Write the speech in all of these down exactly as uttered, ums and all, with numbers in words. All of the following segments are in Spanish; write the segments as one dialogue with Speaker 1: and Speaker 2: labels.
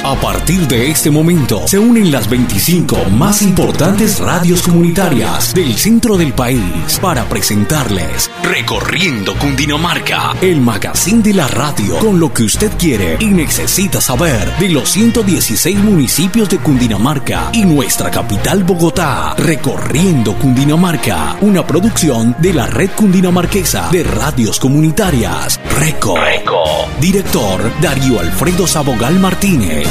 Speaker 1: A partir de este momento se unen las veinticinco más importantes radios comunitarias del centro del país para presentarles Recorriendo Cundinamarca, el magazine de la radio con lo que usted quiere y necesita saber de los ciento dieciséis municipios de Cundinamarca y nuestra capital Bogotá. Recorriendo Cundinamarca, una producción de la Red Cundinamarquesa de Radios Comunitarias. Reco. Reco. Director Darío Alfredo Sabogal Martínez.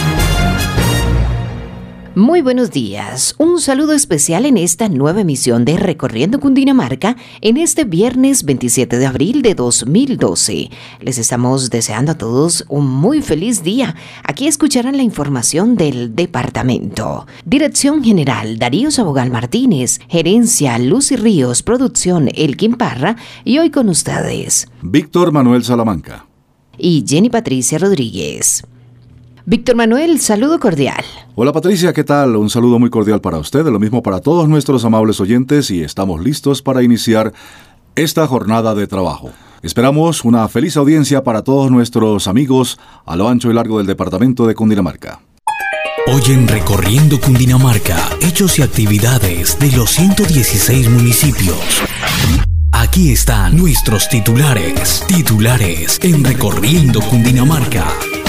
Speaker 2: Muy buenos días, un saludo especial en esta nueva emisión de Recorriendo Cundinamarca en este viernes veintisiete de abril de dos mil doce. Les estamos deseando a todos un muy feliz día. Aquí escucharán la información del departamento. Dirección General Darío Sabogal Martínez, Gerencia Lucy Ríos, Producción Elkin Parra y hoy con ustedes
Speaker 3: Víctor Manuel Salamanca
Speaker 2: y Jenny Patricia Rodríguez. Víctor Manuel, saludo cordial.
Speaker 3: Hola Patricia, ¿qué tal? Un saludo muy cordial para usted, lo mismo para todos nuestros amables oyentes y estamos listos para iniciar esta jornada de trabajo. Esperamos una feliz audiencia para todos nuestros amigos a lo ancho y largo del departamento de Cundinamarca.
Speaker 1: Hoy en Recorriendo Cundinamarca, hechos y actividades de los ciento dieciséis municipios. Aquí están nuestros titulares, titulares en Recorriendo Cundinamarca.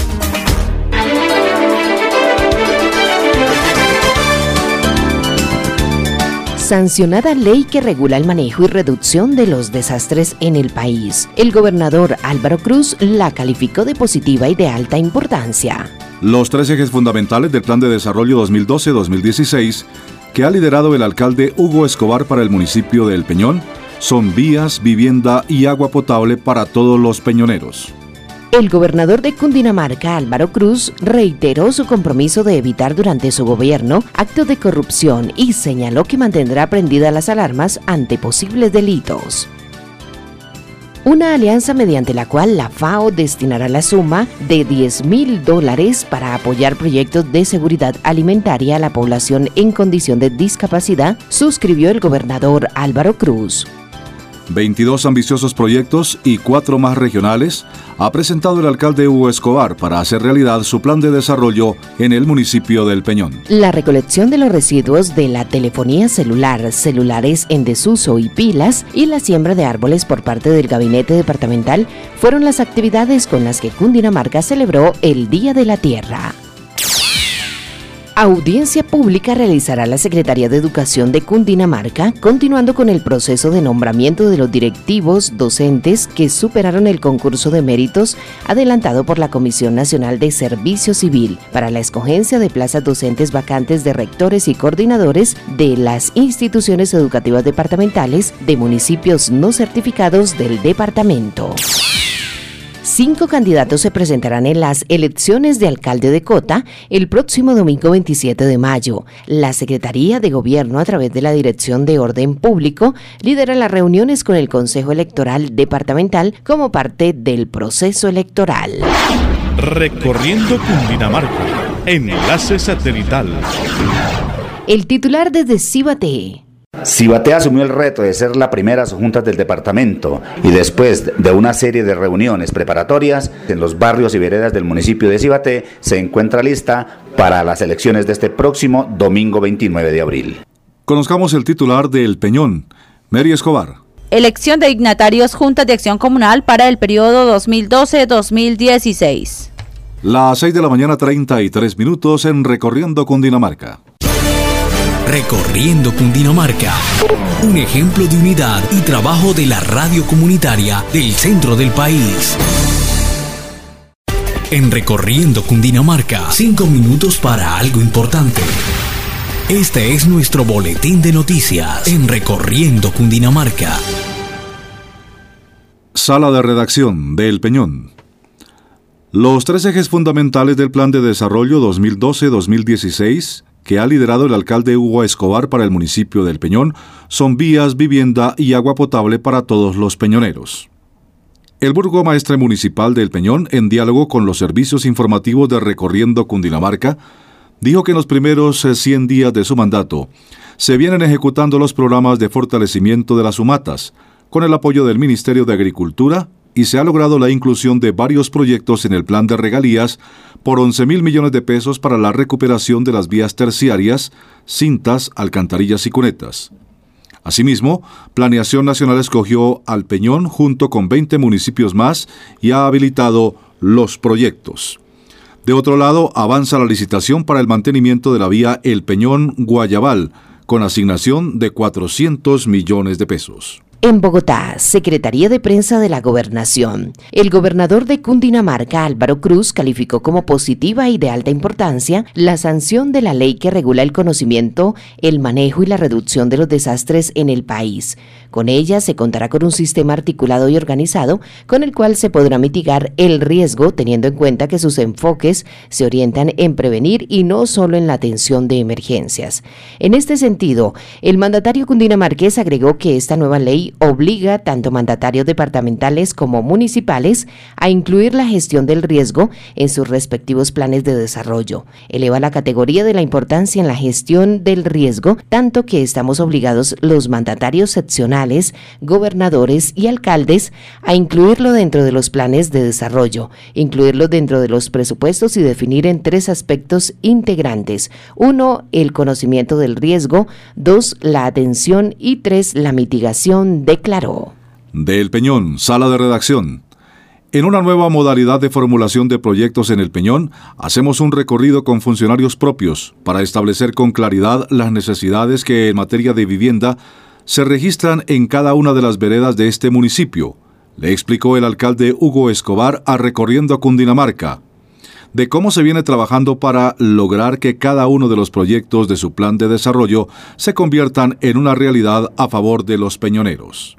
Speaker 2: Sancionada ley que regula el manejo y reducción de los desastres en el país. El gobernador Álvaro Cruz la calificó de positiva y de alta importancia.
Speaker 3: Los tres ejes fundamentales del Plan de Desarrollo dos mil doce a dos mil dieciséis que ha liderado el alcalde Hugo Escobar para el municipio de El Peñón son vías, vivienda y agua potable para todos los peñoneros.
Speaker 2: El gobernador de Cundinamarca, Álvaro Cruz, reiteró su compromiso de evitar durante su gobierno actos de corrupción y señaló que mantendrá prendidas las alarmas ante posibles delitos. Una alianza mediante la cual la FAO destinará la suma de diez mil dólares para apoyar proyectos de seguridad alimentaria a la población en condición de discapacidad, suscribió el gobernador Álvaro Cruz.
Speaker 3: veintidós ambiciosos proyectos y cuatro más regionales ha presentado el alcalde Hugo Escobar para hacer realidad su plan de desarrollo en el municipio del Peñón.
Speaker 2: La recolección de los residuos de la telefonía celular, celulares en desuso y pilas y la siembra de árboles por parte del gabinete departamental fueron las actividades con las que Cundinamarca celebró el Día de la Tierra. Audiencia pública realizará la Secretaría de Educación de Cundinamarca, continuando con el proceso de nombramiento de los directivos docentes que superaron el concurso de méritos adelantado por la Comisión Nacional de Servicio Civil para la escogencia de plazas docentes vacantes de rectores y coordinadores de las instituciones educativas departamentales de municipios no certificados del departamento. Cinco candidatos se presentarán en las elecciones de alcalde de Cota el próximo domingo veintisiete de mayo. La Secretaría de Gobierno, a través de la Dirección de Orden Público, lidera las reuniones con el Consejo Electoral Departamental como parte del proceso electoral.
Speaker 4: Recorriendo Cundinamarca, enlace satelital.
Speaker 2: El titular desde Cibate.
Speaker 5: Cibate asumió el reto de ser la primera subjunta del departamento y después de una serie de reuniones preparatorias en los barrios y veredas del municipio de Cibate se encuentra lista para las elecciones de este próximo domingo veintinueve de abril.
Speaker 3: Conozcamos el titular de El Peñón, Mary Escobar.
Speaker 6: Elección de dignatarios Juntas de Acción Comunal para el periodo dos mil doce a dos mil dieciséis.
Speaker 3: Las seis de la mañana, treinta y tres minutos en Recorriendo Cundinamarca.
Speaker 1: Recorriendo Cundinamarca, un ejemplo de unidad y trabajo de la radio comunitaria del centro del país. En Recorriendo Cundinamarca, cinco minutos para algo importante. Este es nuestro boletín de noticias en Recorriendo Cundinamarca.
Speaker 3: Sala de redacción de El Peñón. Los tres ejes fundamentales del Plan de Desarrollo dos mil doce a dos mil dieciséis que ha liderado el alcalde Hugo Escobar para el municipio del Peñón son vías, vivienda y agua potable para todos los peñoneros. El burgomaestre municipal del Peñón, en diálogo con los servicios informativos de Recorriendo Cundinamarca, dijo que en los primeros cien días de su mandato se vienen ejecutando los programas de fortalecimiento de las humatas, con el apoyo del Ministerio de Agricultura, y se ha logrado la inclusión de varios proyectos en el plan de regalías por once mil millones de pesos para la recuperación de las vías terciarias, cintas, alcantarillas y cunetas. Asimismo, Planeación Nacional escogió al Peñón junto con veinte municipios más y ha habilitado los proyectos. De otro lado, avanza la licitación para el mantenimiento de la vía El Peñón-Guayabal, con asignación de cuatrocientos millones de pesos.
Speaker 2: En Bogotá, Secretaría de Prensa de la Gobernación. El gobernador de Cundinamarca, Álvaro Cruz, calificó como positiva y de alta importancia la sanción de la ley que regula el conocimiento, el manejo y la reducción de los desastres en el país. Con ella se contará con un sistema articulado y organizado con el cual se podrá mitigar el riesgo, teniendo en cuenta que sus enfoques se orientan en prevenir y no solo en la atención de emergencias. En este sentido, el mandatario cundinamarqués agregó que esta nueva ley obliga tanto mandatarios departamentales como municipales a incluir la gestión del riesgo en sus respectivos planes de desarrollo. Eleva la categoría de la importancia en la gestión del riesgo, tanto que estamos obligados los mandatarios seccionales, gobernadores y alcaldes a incluirlo dentro de los planes de desarrollo, incluirlo dentro de los presupuestos y definir en tres aspectos integrantes. Uno, el conocimiento del riesgo. Dos, la atención. Y tres, la mitigación, declaró.
Speaker 3: De El Peñón, sala de redacción. En una nueva modalidad de formulación de proyectos en El Peñón, hacemos un recorrido con funcionarios propios para establecer con claridad las necesidades que en materia de vivienda se registran en cada una de las veredas de este municipio, le explicó el alcalde Hugo Escobar a Recorriendo Cundinamarca, de cómo se viene trabajando para lograr que cada uno de los proyectos de su plan de desarrollo se conviertan en una realidad a favor de los peñoneros.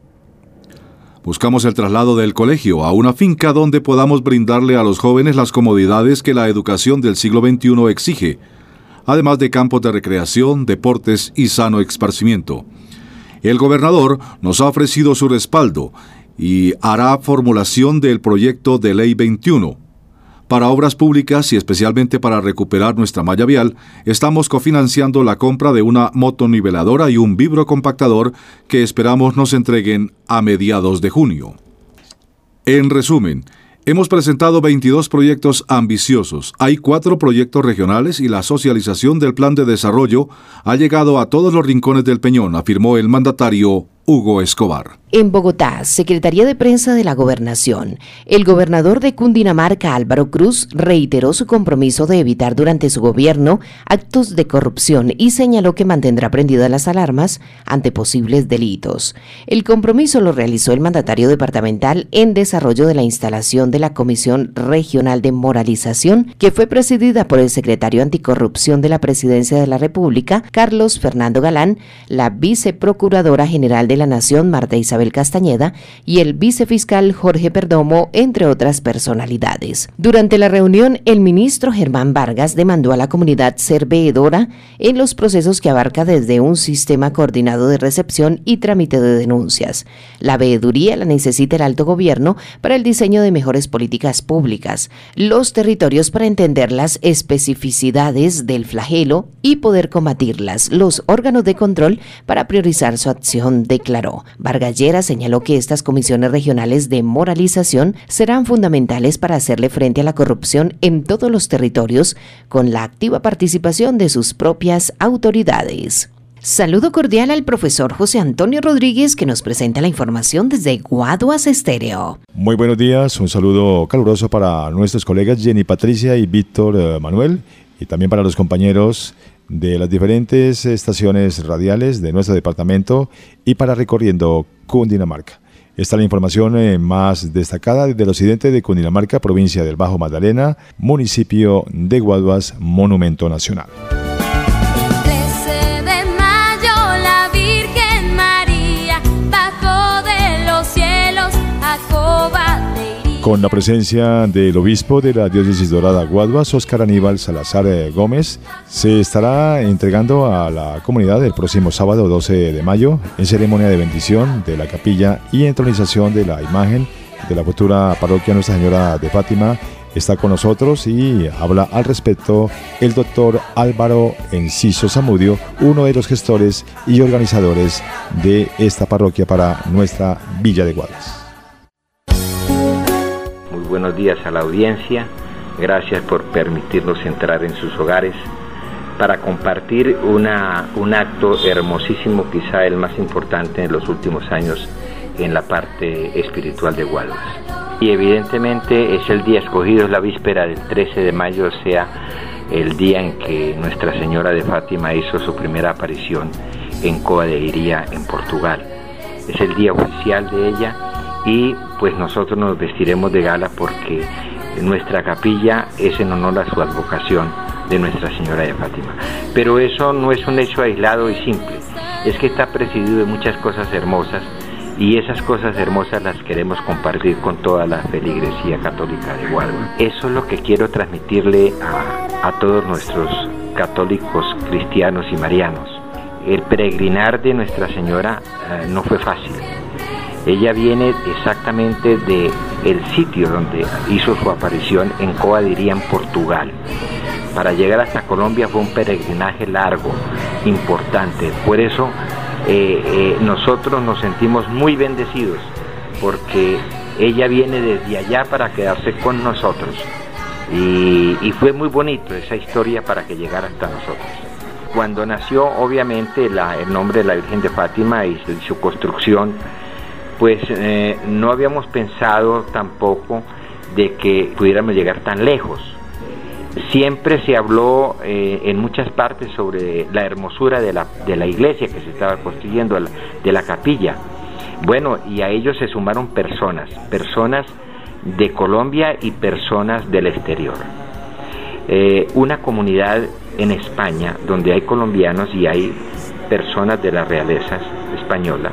Speaker 3: Buscamos el traslado del colegio a una finca donde podamos brindarle a los jóvenes las comodidades que la educación del siglo veintiuno exige, además de campos de recreación, deportes y sano esparcimiento. El gobernador nos ha ofrecido su respaldo y hará formulación del proyecto de Ley veintiuno. Para obras públicas y especialmente para recuperar nuestra malla vial, estamos cofinanciando la compra de una motoniveladora y un vibrocompactador que esperamos nos entreguen a mediados de junio. En resumen, hemos presentado veintidós proyectos ambiciosos. Hay cuatro proyectos regionales y la socialización del plan de desarrollo ha llegado a todos los rincones del Peñón, afirmó el mandatario Hugo Escobar.
Speaker 2: En Bogotá, Secretaría de Prensa de la Gobernación. El gobernador de Cundinamarca, Álvaro Cruz, reiteró su compromiso de evitar durante su gobierno actos de corrupción y señaló que mantendrá prendidas las alarmas ante posibles delitos. El compromiso lo realizó el mandatario departamental en desarrollo de la instalación de la Comisión Regional de Moralización, que fue presidida por el secretario anticorrupción de la Presidencia de la República, Carlos Fernando Galán, la viceprocuradora general de la Nación, Marta Isabel Castañeda, y el vicefiscal Jorge Perdomo, entre otras personalidades. Durante la reunión, el ministro Germán Vargas demandó a la comunidad ser veedora en los procesos que abarca desde un sistema coordinado de recepción y trámite de denuncias. La veeduría la necesita el alto gobierno para el diseño de mejores políticas públicas, los territorios para entender las especificidades del flagelo y poder combatirlas, los órganos de control para priorizar su acción, declaró. Vargas Lleras señaló que estas comisiones regionales de moralización serán fundamentales para hacerle frente a la corrupción en todos los territorios, con la activa participación de sus propias autoridades. Saludo cordial al profesor José Antonio Rodríguez, que nos presenta la información desde Guaduas Estéreo.
Speaker 7: Muy buenos días, un saludo caluroso para nuestros colegas Jenny Patricia y Víctor eh, Manuel, y también para los compañeros de las diferentes estaciones radiales de nuestro departamento y para Recorriendo Cundinamarca. Esta es la información eh, más destacada del occidente de Cundinamarca, provincia del Bajo Magdalena, municipio de Guaduas, monumento nacional. Con la presencia del obispo de la diócesis dorada Guaduas, Óscar Aníbal Salazar Gómez, se estará entregando a la comunidad el próximo sábado doce de mayo en ceremonia de bendición de la capilla y entronización de la imagen de la futura parroquia Nuestra Señora de Fátima. Está con nosotros y habla al respecto el doctor Álvaro Enciso Zamudio, uno de los gestores y organizadores de esta parroquia para nuestra Villa de Guaduas.
Speaker 8: buenos días a la audiencia. Gracias por permitirnos entrar en sus hogares para compartir una, un acto hermosísimo, quizá el más importante en los últimos años en la parte espiritual de Guaduas. Y evidentemente es el día escogido, es la víspera del trece de mayo, o sea, el día en que Nuestra Señora de Fátima hizo su primera aparición en Cova de Iría, en Portugal. Es el día oficial de ella y pues nosotros nos vestiremos de gala porque nuestra capilla es en honor a su advocación de Nuestra Señora de Fátima. Pero eso no es un hecho aislado y simple, es que está presidido de muchas cosas hermosas y esas cosas hermosas las queremos compartir con toda la feligresía católica de Guaduas. Eso es lo que quiero transmitirle a, a todos nuestros católicos, cristianos y marianos. El peregrinar de Nuestra Señora eh, no fue fácil. Ella viene exactamente de el sitio donde hizo su aparición en Cova de Iría, en Portugal. Para llegar hasta Colombia fue un peregrinaje largo, importante. Por eso eh, eh, nosotros nos sentimos muy bendecidos, porque ella viene desde allá para quedarse con nosotros. Y, y fue muy bonito esa historia para que llegara hasta nosotros. Cuando nació, obviamente, la, el nombre de la Virgen de Fátima y su, su construcción, pues eh, no habíamos pensado tampoco de que pudiéramos llegar tan lejos. Siempre se habló eh, en muchas partes sobre la hermosura de la, de la iglesia que se estaba construyendo, de la capilla. Bueno, y a ellos se sumaron personas, personas de Colombia y personas del exterior. Eh, una comunidad en España donde hay colombianos y hay personas de la realeza española,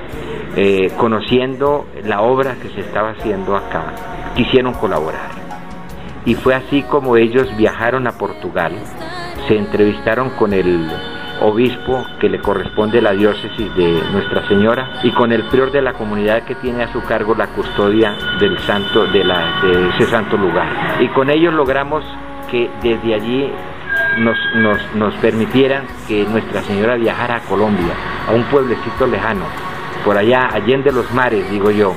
Speaker 8: eh, conociendo la obra que se estaba haciendo acá, quisieron colaborar. Y fue así como ellos viajaron a Portugal, se entrevistaron con el obispo que le corresponde la diócesis de Nuestra Señora y con el prior de la comunidad que tiene a su cargo la custodia del santo, de, la, de ese santo lugar. Y con ellos logramos que desde allí nos, nos, nos permitieran que Nuestra Señora viajara a Colombia, a un pueblecito lejano, por allá, allende los mares, digo yo.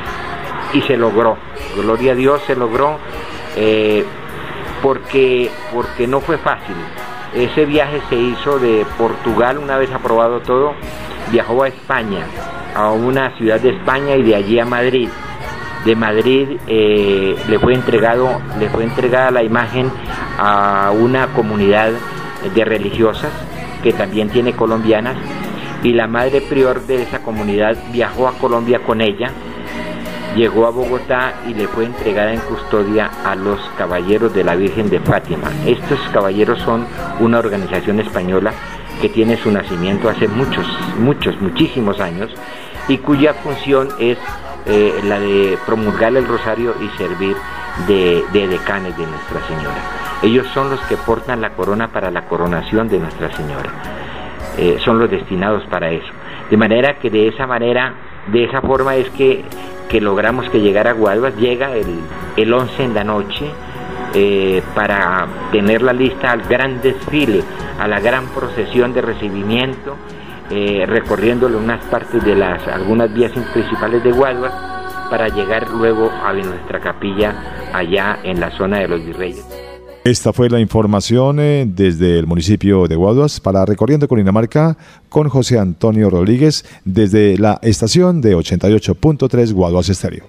Speaker 8: Y se logró, gloria a Dios, se logró. Eh, porque, porque no fue fácil. Ese viaje se hizo de Portugal, una vez aprobado todo, viajó a España, a una ciudad de España y de allí a Madrid. De Madrid eh, le fue entregado, le fue entregada la imagen a una comunidad de religiosas que también tiene colombianas, y la madre prior de esa comunidad viajó a Colombia con ella. Llegó a Bogotá y le fue entregada en custodia a los Caballeros de la Virgen de Fátima. Estos caballeros son una organización española que tiene su nacimiento hace muchos, muchos, muchísimos años y cuya función es eh, la de promulgar el rosario y servir de, de decanes de Nuestra Señora. Ellos son los que portan la corona para la coronación de Nuestra Señora. Eh, son los destinados para eso. De manera que de esa manera, de esa forma es que que logramos que llegara a Guaduas. Llega el, el once en la noche eh, para tener la lista al gran desfile, a la gran procesión de recibimiento, eh, recorriéndole unas partes de las algunas vías principales de Guaduas para llegar luego a nuestra capilla allá en la zona de los Virreyes.
Speaker 7: Esta fue la información eh, desde el municipio de Guaduas para Recorriendo Cundinamarca con José Antonio Rodríguez desde la estación de ochenta y ocho punto tres Guaduas Estéreo.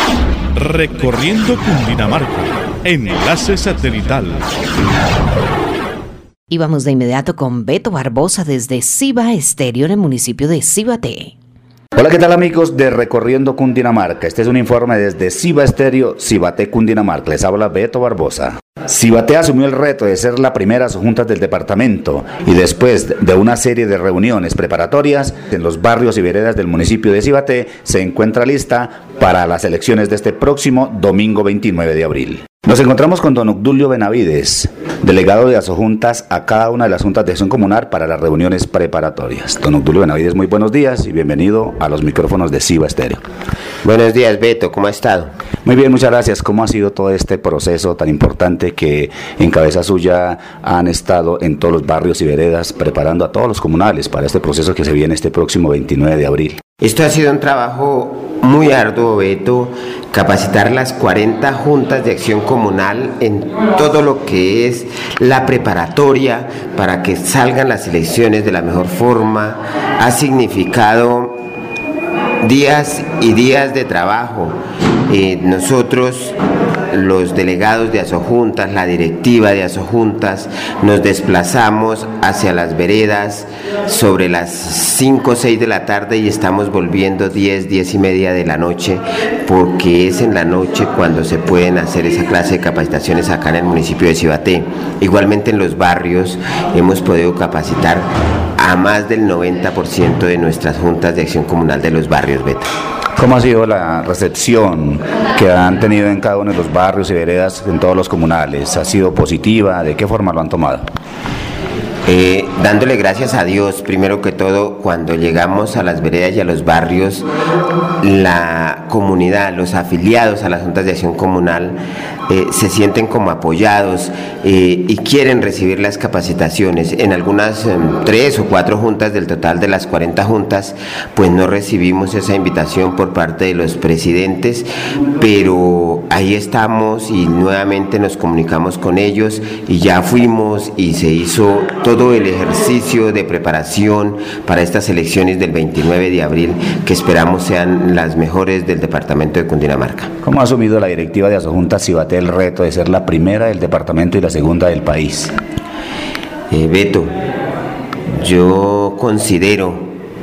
Speaker 4: Recorriendo Cundinamarca, enlace satelital.
Speaker 2: Y vamos de inmediato con Beto Barbosa desde Ciba Estéreo en el municipio de Cibaté.
Speaker 5: Hola, ¿qué tal amigos de Recorriendo Cundinamarca? Este es un informe desde Ciba Estéreo, Cibaté, Cundinamarca. Les habla Beto Barbosa. Cibaté asumió el reto de ser la primera junta del departamento y después de una serie de reuniones preparatorias en los barrios y veredas del municipio de Cibaté, se encuentra lista para las elecciones de este próximo domingo veintinueve de abril. Nos encontramos con don Obdulio Benavides, delegado de asojuntas a cada una de las juntas de acción comunal para las reuniones preparatorias. Don Obdulio Benavides, muy buenos días y bienvenido a los micrófonos de Ciba Estéreo.
Speaker 9: Buenos días, Beto, ¿cómo ha estado?
Speaker 5: Muy bien, muchas gracias. ¿Cómo ha sido todo este proceso tan importante que en cabeza suya han estado en todos los barrios y veredas preparando a todos los comunales para este proceso que se viene este próximo veintinueve de abril?
Speaker 9: Esto ha sido un trabajo muy arduo, Beto, capacitar las cuarenta juntas de acción comunal en todo lo que es la preparatoria para que salgan las elecciones de la mejor forma. Ha significado días y días de trabajo. Eh, nosotros, los delegados de Asojuntas, la directiva de Asojuntas, nos desplazamos hacia las veredas sobre las cinco o seis de la tarde y estamos volviendo diez, diez y media de la noche, porque es en la noche cuando se pueden hacer esa clase de capacitaciones acá en el municipio de Cibaté. Igualmente en los barrios hemos podido capacitar a más del noventa por ciento de nuestras juntas de acción comunal de los barrios, Beto.
Speaker 5: ¿Cómo ha sido la recepción que han tenido en cada uno de los barrios y veredas en todos los comunales? ¿Ha sido positiva? ¿De qué forma lo han tomado?
Speaker 9: Eh, dándole gracias a Dios, primero que todo, cuando llegamos a las veredas y a los barrios, la comunidad, los afiliados a las juntas de acción comunal eh, se sienten como apoyados eh, y quieren recibir las capacitaciones. En algunas eh, tres o cuatro juntas del total de las cuarenta juntas, pues no recibimos esa invitación por parte de los presidentes, pero ahí estamos y nuevamente nos comunicamos con ellos y ya fuimos y se hizo todo el ejercicio de preparación para estas elecciones del veintinueve de abril, que esperamos sean las mejores del departamento de Cundinamarca.
Speaker 5: ¿Cómo ha asumido la directiva de Asojuntas Cibaté el reto de ser la primera del departamento y la segunda del país?
Speaker 9: Eh, Beto, yo considero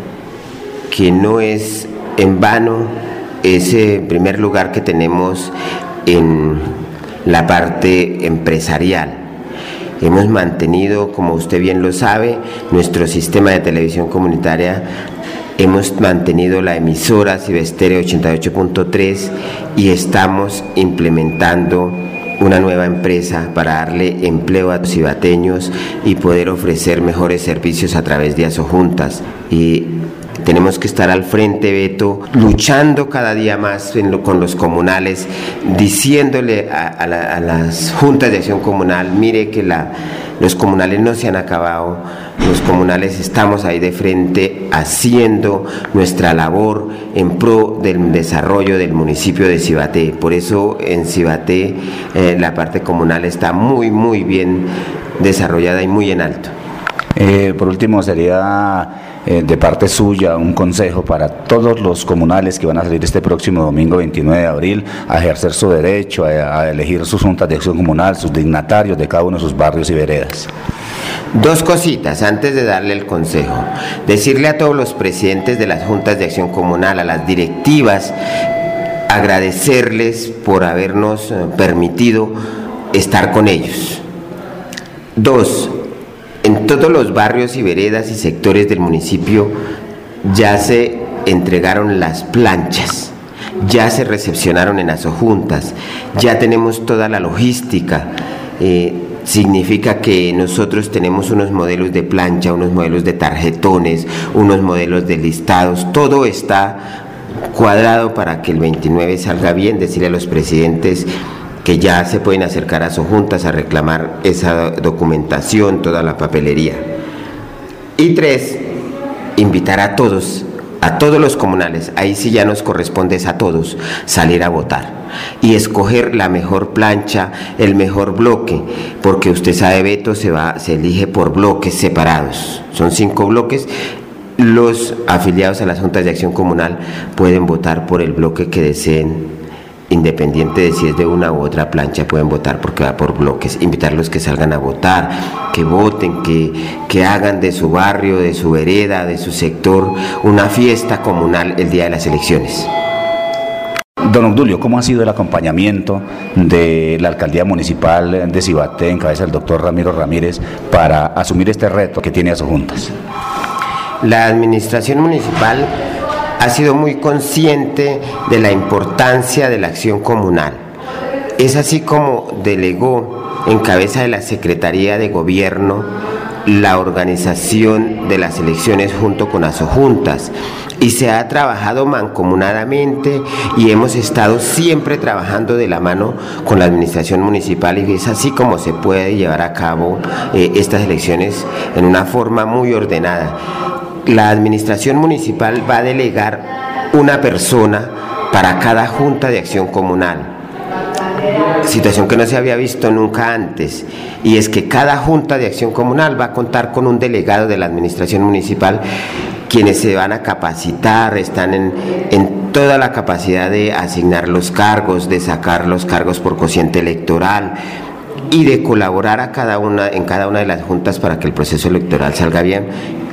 Speaker 9: que no es en vano ese primer lugar que tenemos en la parte empresarial. Hemos mantenido, como usted bien lo sabe, nuestro sistema de televisión comunitaria. Hemos mantenido la emisora Cibestereo ochenta y ocho punto tres y estamos implementando una nueva empresa para darle empleo a los cibateños y poder ofrecer mejores servicios a través de Asojuntas. Y tenemos que estar al frente, Beto, luchando cada día más en lo, con los comunales, diciéndole a, a, la, a las juntas de acción comunal, mire que la, los comunales no se han acabado, los comunales estamos ahí de frente haciendo nuestra labor en pro del desarrollo del municipio de Cibaté. Por eso en Cibaté eh, la parte comunal está muy, muy bien desarrollada y muy en alto.
Speaker 5: Eh, por último, sería eh, de parte suya un consejo para todos los comunales que van a salir este próximo domingo veintinueve de abril a ejercer su derecho, a, a elegir sus juntas de acción comunal, sus dignatarios de cada uno de sus barrios y veredas.
Speaker 9: Dos cositas antes de darle el consejo. Decirle a todos los presidentes de las juntas de acción comunal, a las directivas, agradecerles por habernos permitido estar con ellos. Dos, en todos los barrios y veredas y sectores del municipio ya se entregaron las planchas, ya se recepcionaron en Asojuntas, ya tenemos toda la logística. Eh, significa que nosotros tenemos unos modelos de plancha, unos modelos de tarjetones, unos modelos de listados, todo está cuadrado para que el veintinueve salga bien. Decirle a los presidentes que ya se pueden acercar a Asojuntas a reclamar esa documentación, toda la papelería. Y tres, invitar a todos, a todos los comunales, ahí sí ya nos corresponde a todos salir a votar y escoger la mejor plancha, el mejor bloque, porque usted sabe, Beto, se va, se elige por bloques separados, son cinco bloques. Los afiliados a las juntas de acción comunal pueden votar por el bloque que deseen, independiente de si es de una u otra plancha, pueden votar porque va por bloques. Invitarlos que salgan a votar, que voten, que, que hagan de su barrio, de su vereda, de su sector, una fiesta comunal el día de las elecciones.
Speaker 5: Don Obdulio, ¿cómo ha sido el acompañamiento de la alcaldía municipal de Cibaté en cabeza del doctor Ramiro Ramírez para asumir este reto que tiene Asojuntas?
Speaker 9: La administración municipal ha sido muy consciente de la importancia de la acción comunal. Es así como delegó en cabeza de la Secretaría de Gobierno la organización de las elecciones junto con Asojuntas, y se ha trabajado mancomunadamente y hemos estado siempre trabajando de la mano con la administración municipal, y es así como se puede llevar a cabo eh, estas elecciones en una forma muy ordenada. La administración municipal va a delegar una persona para cada junta de acción comunal, situación que no se había visto nunca antes, y es que cada junta de acción comunal va a contar con un delegado de la administración municipal, quienes se van a capacitar, están en, en toda la capacidad de asignar los cargos, de sacar los cargos por cociente electoral y de colaborar a cada una, en cada una de las juntas para que el proceso electoral salga bien.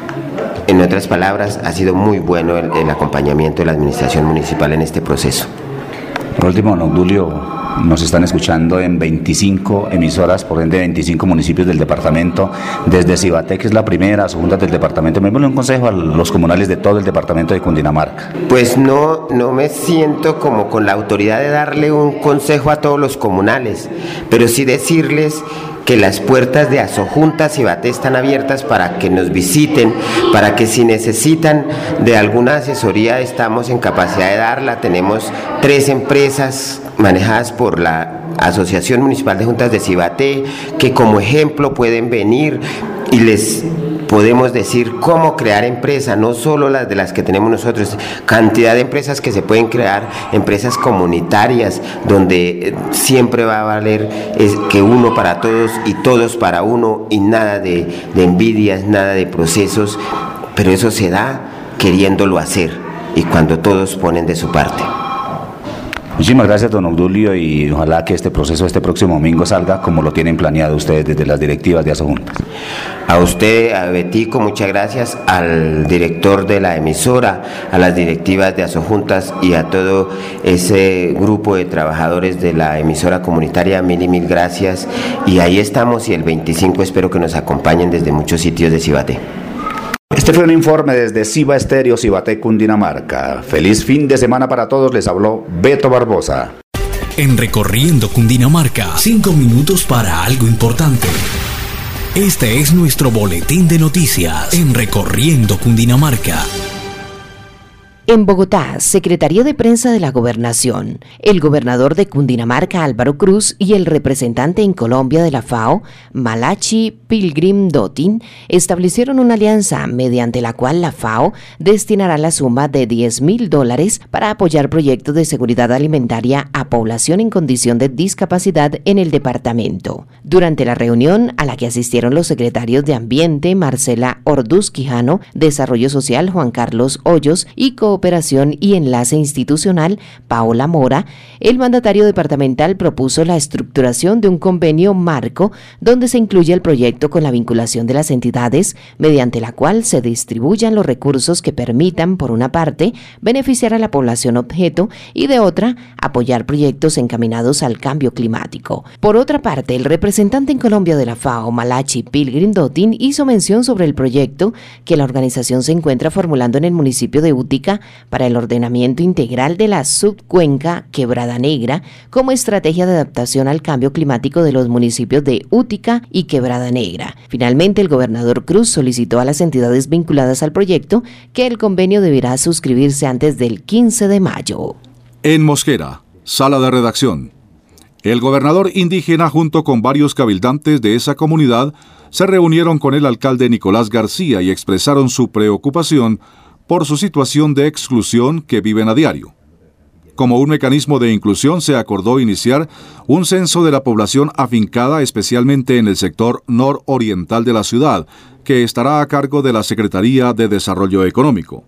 Speaker 9: En otras palabras, ha sido muy bueno el, el acompañamiento de la administración municipal en este proceso.
Speaker 5: Por último, don Obdulio, nos están escuchando en veinticinco emisoras, por ende veinticinco municipios del departamento, desde Cibaté, que es la primera, segunda del departamento. ¿Me pone un consejo a los comunales de todo el departamento de Cundinamarca?
Speaker 9: Pues no, no me siento como con la autoridad de darle un consejo a todos los comunales, pero sí decirles que las puertas de Asojuntas Cibaté están abiertas para que nos visiten, para que si necesitan de alguna asesoría estamos en capacidad de darla. Tenemos tres empresas manejadas por la Asociación Municipal de Juntas de Cibaté, que como ejemplo pueden venir y les podemos decir cómo crear empresas, no solo las de las que tenemos nosotros, cantidad de empresas que se pueden crear, empresas comunitarias, donde siempre va a valer es que uno para todos y todos para uno, y nada de, de envidias, nada de procesos, pero eso se da queriéndolo hacer y cuando todos ponen de su parte.
Speaker 5: Muchísimas gracias, don Obdulio, y ojalá que este proceso este próximo domingo salga como lo tienen planeado ustedes desde las directivas de Asojuntas.
Speaker 9: A usted, a Betico, muchas gracias, al director de la emisora, a las directivas de Asojuntas y a todo ese grupo de trabajadores de la emisora comunitaria, mil y mil gracias, y ahí estamos, y el veinticinco espero que nos acompañen desde muchos sitios de Cibaté.
Speaker 5: Este fue un informe desde Ciba Estéreo, Cibaté, Cundinamarca. Feliz fin de semana para todos, les habló Beto Barbosa.
Speaker 1: En Recorriendo Cundinamarca, cinco minutos para algo importante. Este es nuestro boletín de noticias en Recorriendo Cundinamarca.
Speaker 2: En Bogotá, Secretaría de Prensa de la Gobernación, el gobernador de Cundinamarca, Álvaro Cruz, y el representante en Colombia de la FAO, Malachi Pilgrim Dotin, establecieron una alianza mediante la cual la FAO destinará la suma de diez mil dólares para apoyar proyectos de seguridad alimentaria a población en condición de discapacidad en el departamento. Durante la reunión, a la que asistieron los secretarios de Ambiente, Marcela Orduz Quijano, Desarrollo Social, Juan Carlos Hoyos, y Cooperación Cooperación y Enlace Institucional, Paola Mora, el mandatario departamental propuso la estructuración de un convenio marco donde se incluye el proyecto con la vinculación de las entidades, mediante la cual se distribuyan los recursos que permitan, por una parte, beneficiar a la población objeto y, de otra, apoyar proyectos encaminados al cambio climático. Por otra parte, el representante en Colombia de la FAO, Malachi Pilgrim Dotin, hizo mención sobre el proyecto que la organización se encuentra formulando en el municipio de Útica para el ordenamiento integral de la subcuenca Quebrada Negra como estrategia de adaptación al cambio climático de los municipios de Útica y Quebrada Negra. Finalmente, el gobernador Cruz solicitó a las entidades vinculadas al proyecto que el convenio deberá suscribirse antes del quince de mayo.
Speaker 3: En Mosquera, sala de redacción. El gobernador indígena junto con varios cabildantes de esa comunidad se reunieron con el alcalde Nicolás García y expresaron su preocupación por su situación de exclusión que viven a diario. Como un mecanismo de inclusión se acordó iniciar un censo de la población afincada especialmente en el sector nororiental de la ciudad, que estará a cargo de la Secretaría de Desarrollo Económico.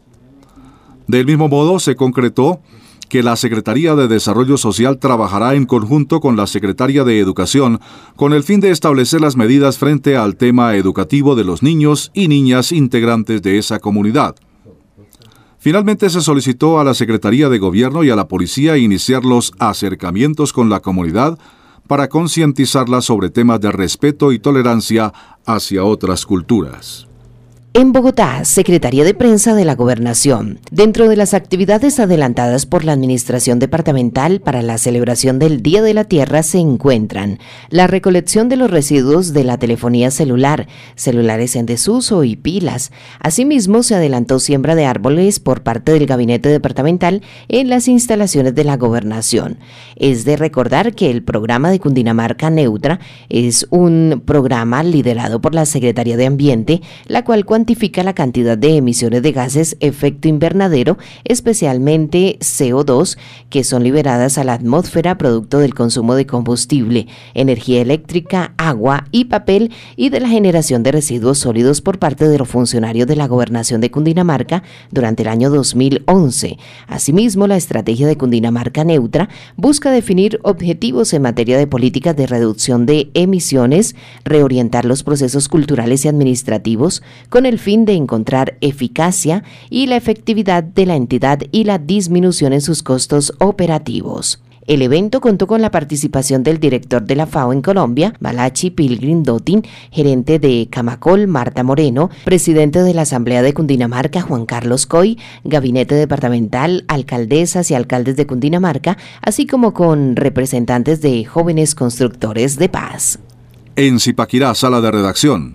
Speaker 3: Del mismo modo, se concretó que la Secretaría de Desarrollo Social trabajará en conjunto con la Secretaría de Educación con el fin de establecer las medidas frente al tema educativo de los niños y niñas integrantes de esa comunidad. Finalmente se solicitó a la Secretaría de Gobierno y a la Policía iniciar los acercamientos con la comunidad para concientizarla sobre temas de respeto y tolerancia hacia otras culturas.
Speaker 2: En Bogotá, Secretaría de Prensa de la Gobernación. Dentro de las actividades adelantadas por la Administración Departamental para la celebración del Día de la Tierra se encuentran la recolección de los residuos de la telefonía celular, celulares en desuso y pilas. Asimismo, se adelantó siembra de árboles por parte del Gabinete Departamental en las instalaciones de la Gobernación. Es de recordar que el programa de Cundinamarca Neutra es un programa liderado por la Secretaría de Ambiente, la cual cuantifica la cantidad de emisiones de gases efecto invernadero, especialmente C O dos, que son liberadas a la atmósfera producto del consumo de combustible, energía eléctrica, agua y papel, y de la generación de residuos sólidos por parte de los funcionarios de la Gobernación de Cundinamarca durante el año dos mil once. Asimismo, la estrategia de Cundinamarca Neutra busca definir objetivos en materia de políticas de reducción de emisiones, reorientar los procesos culturales y administrativos con el fin de encontrar eficacia y la efectividad de la entidad y la disminución en sus costos operativos. El evento contó con la participación del director de la FAO en Colombia, Malachi Pilgrim Dotin, gerente de Camacol, Marta Moreno, presidente de la Asamblea de Cundinamarca, Juan Carlos Coy, gabinete departamental, alcaldesas y alcaldes de Cundinamarca, así como con representantes de jóvenes constructores de paz.
Speaker 3: En Zipaquirá, sala de redacción.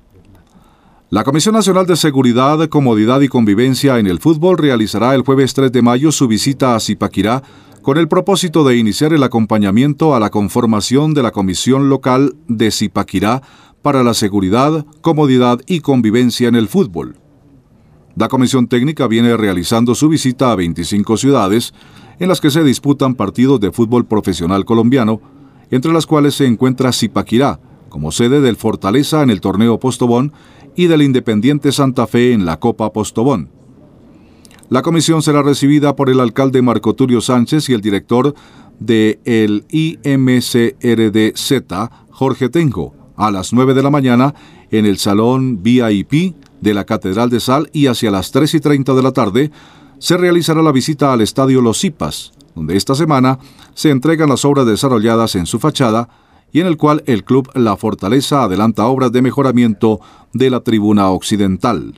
Speaker 3: La Comisión Nacional de Seguridad, Comodidad y Convivencia en el Fútbol realizará el jueves tres de mayo su visita a Zipaquirá con el propósito de iniciar el acompañamiento a la conformación de la Comisión Local de Zipaquirá para la Seguridad, Comodidad y Convivencia en el Fútbol. La Comisión Técnica viene realizando su visita a veinticinco ciudades en las que se disputan partidos de fútbol profesional colombiano, entre las cuales se encuentra Zipaquirá, como sede del Fortaleza en el torneo Postobón y del Independiente Santa Fe en la Copa Postobón. La comisión será recibida por el alcalde Marco Tulio Sánchez y el director de el I M C R D Z, Jorge Tengo, a las nueve de la mañana en el Salón V I P de la Catedral de Sal, y hacia las tres y treinta de la tarde se realizará la visita al Estadio Los Zipas, donde esta semana se entregan las obras desarrolladas en su fachada y en el cual el Club La Fortaleza adelanta obras de mejoramiento de la tribuna occidental.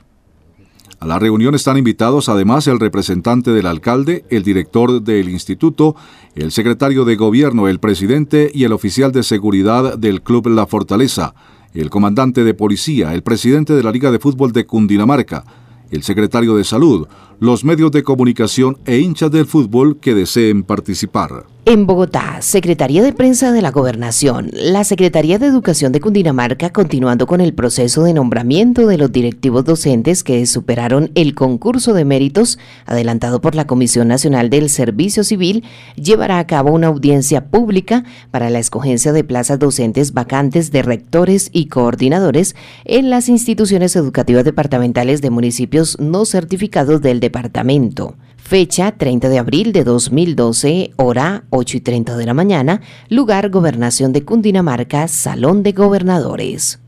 Speaker 3: A la reunión están invitados además el representante del alcalde, el director del instituto, el secretario de gobierno, el presidente y el oficial de seguridad del Club La Fortaleza, el comandante de policía, el presidente de la Liga de Fútbol de Cundinamarca, el secretario de Salud, los medios de comunicación e hinchas del fútbol que deseen participar.
Speaker 2: En Bogotá, Secretaría de Prensa de la Gobernación. La Secretaría de Educación de Cundinamarca, continuando con el proceso de nombramiento de los directivos docentes que superaron el concurso de méritos adelantado por la Comisión Nacional del Servicio Civil, llevará a cabo una audiencia pública para la escogencia de plazas docentes vacantes de rectores y coordinadores en las instituciones educativas departamentales de municipios no certificados del departamento. Fecha treinta de abril de dos mil doce, hora ocho y treinta de la mañana, lugar Gobernación de Cundinamarca, Salón de Gobernadores.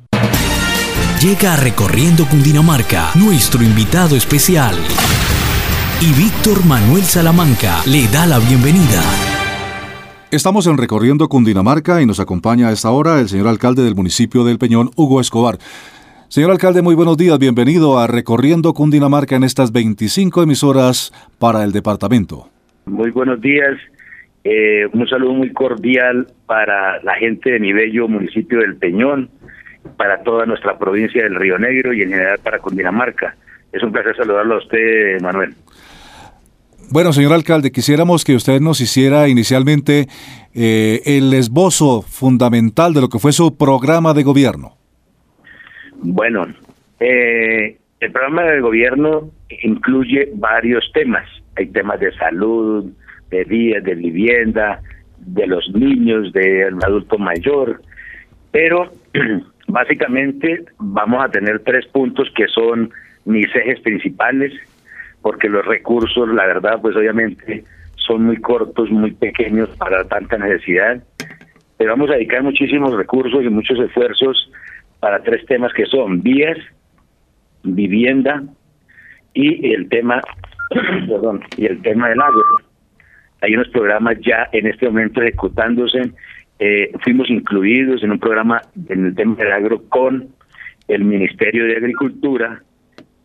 Speaker 1: Llega Recorriendo Cundinamarca, nuestro invitado especial. Y Víctor Manuel Salamanca le da la bienvenida.
Speaker 3: Estamos en Recorriendo Cundinamarca y nos acompaña a esta hora el señor alcalde del municipio del Peñón, Hugo Escobar. Señor alcalde, muy buenos días, bienvenido a Recorriendo Cundinamarca en estas veinticinco emisoras para el departamento.
Speaker 10: Muy buenos días, eh, un saludo muy cordial para la gente de mi bello municipio del Peñón, para toda nuestra provincia del Río Negro y en general para Cundinamarca. Es un placer saludarlo a usted, Manuel.
Speaker 3: Bueno, señor alcalde, quisiéramos que usted nos hiciera inicialmente eh, el esbozo fundamental de lo que fue su programa de gobierno.
Speaker 10: Bueno, eh, el programa de gobierno incluye varios temas. Hay temas de salud, de vías, de vivienda, de los niños, del adulto mayor, pero básicamente vamos a tener tres puntos que son mis ejes principales, porque los recursos, la verdad, pues obviamente son muy cortos, muy pequeños para tanta necesidad, pero vamos a dedicar muchísimos recursos y muchos esfuerzos para tres temas que son vías, vivienda y el tema, perdón, y el tema del agua. Hay unos programas ya en este momento ejecutándose. Eh, fuimos incluidos en un programa en el tema del agro con el Ministerio de Agricultura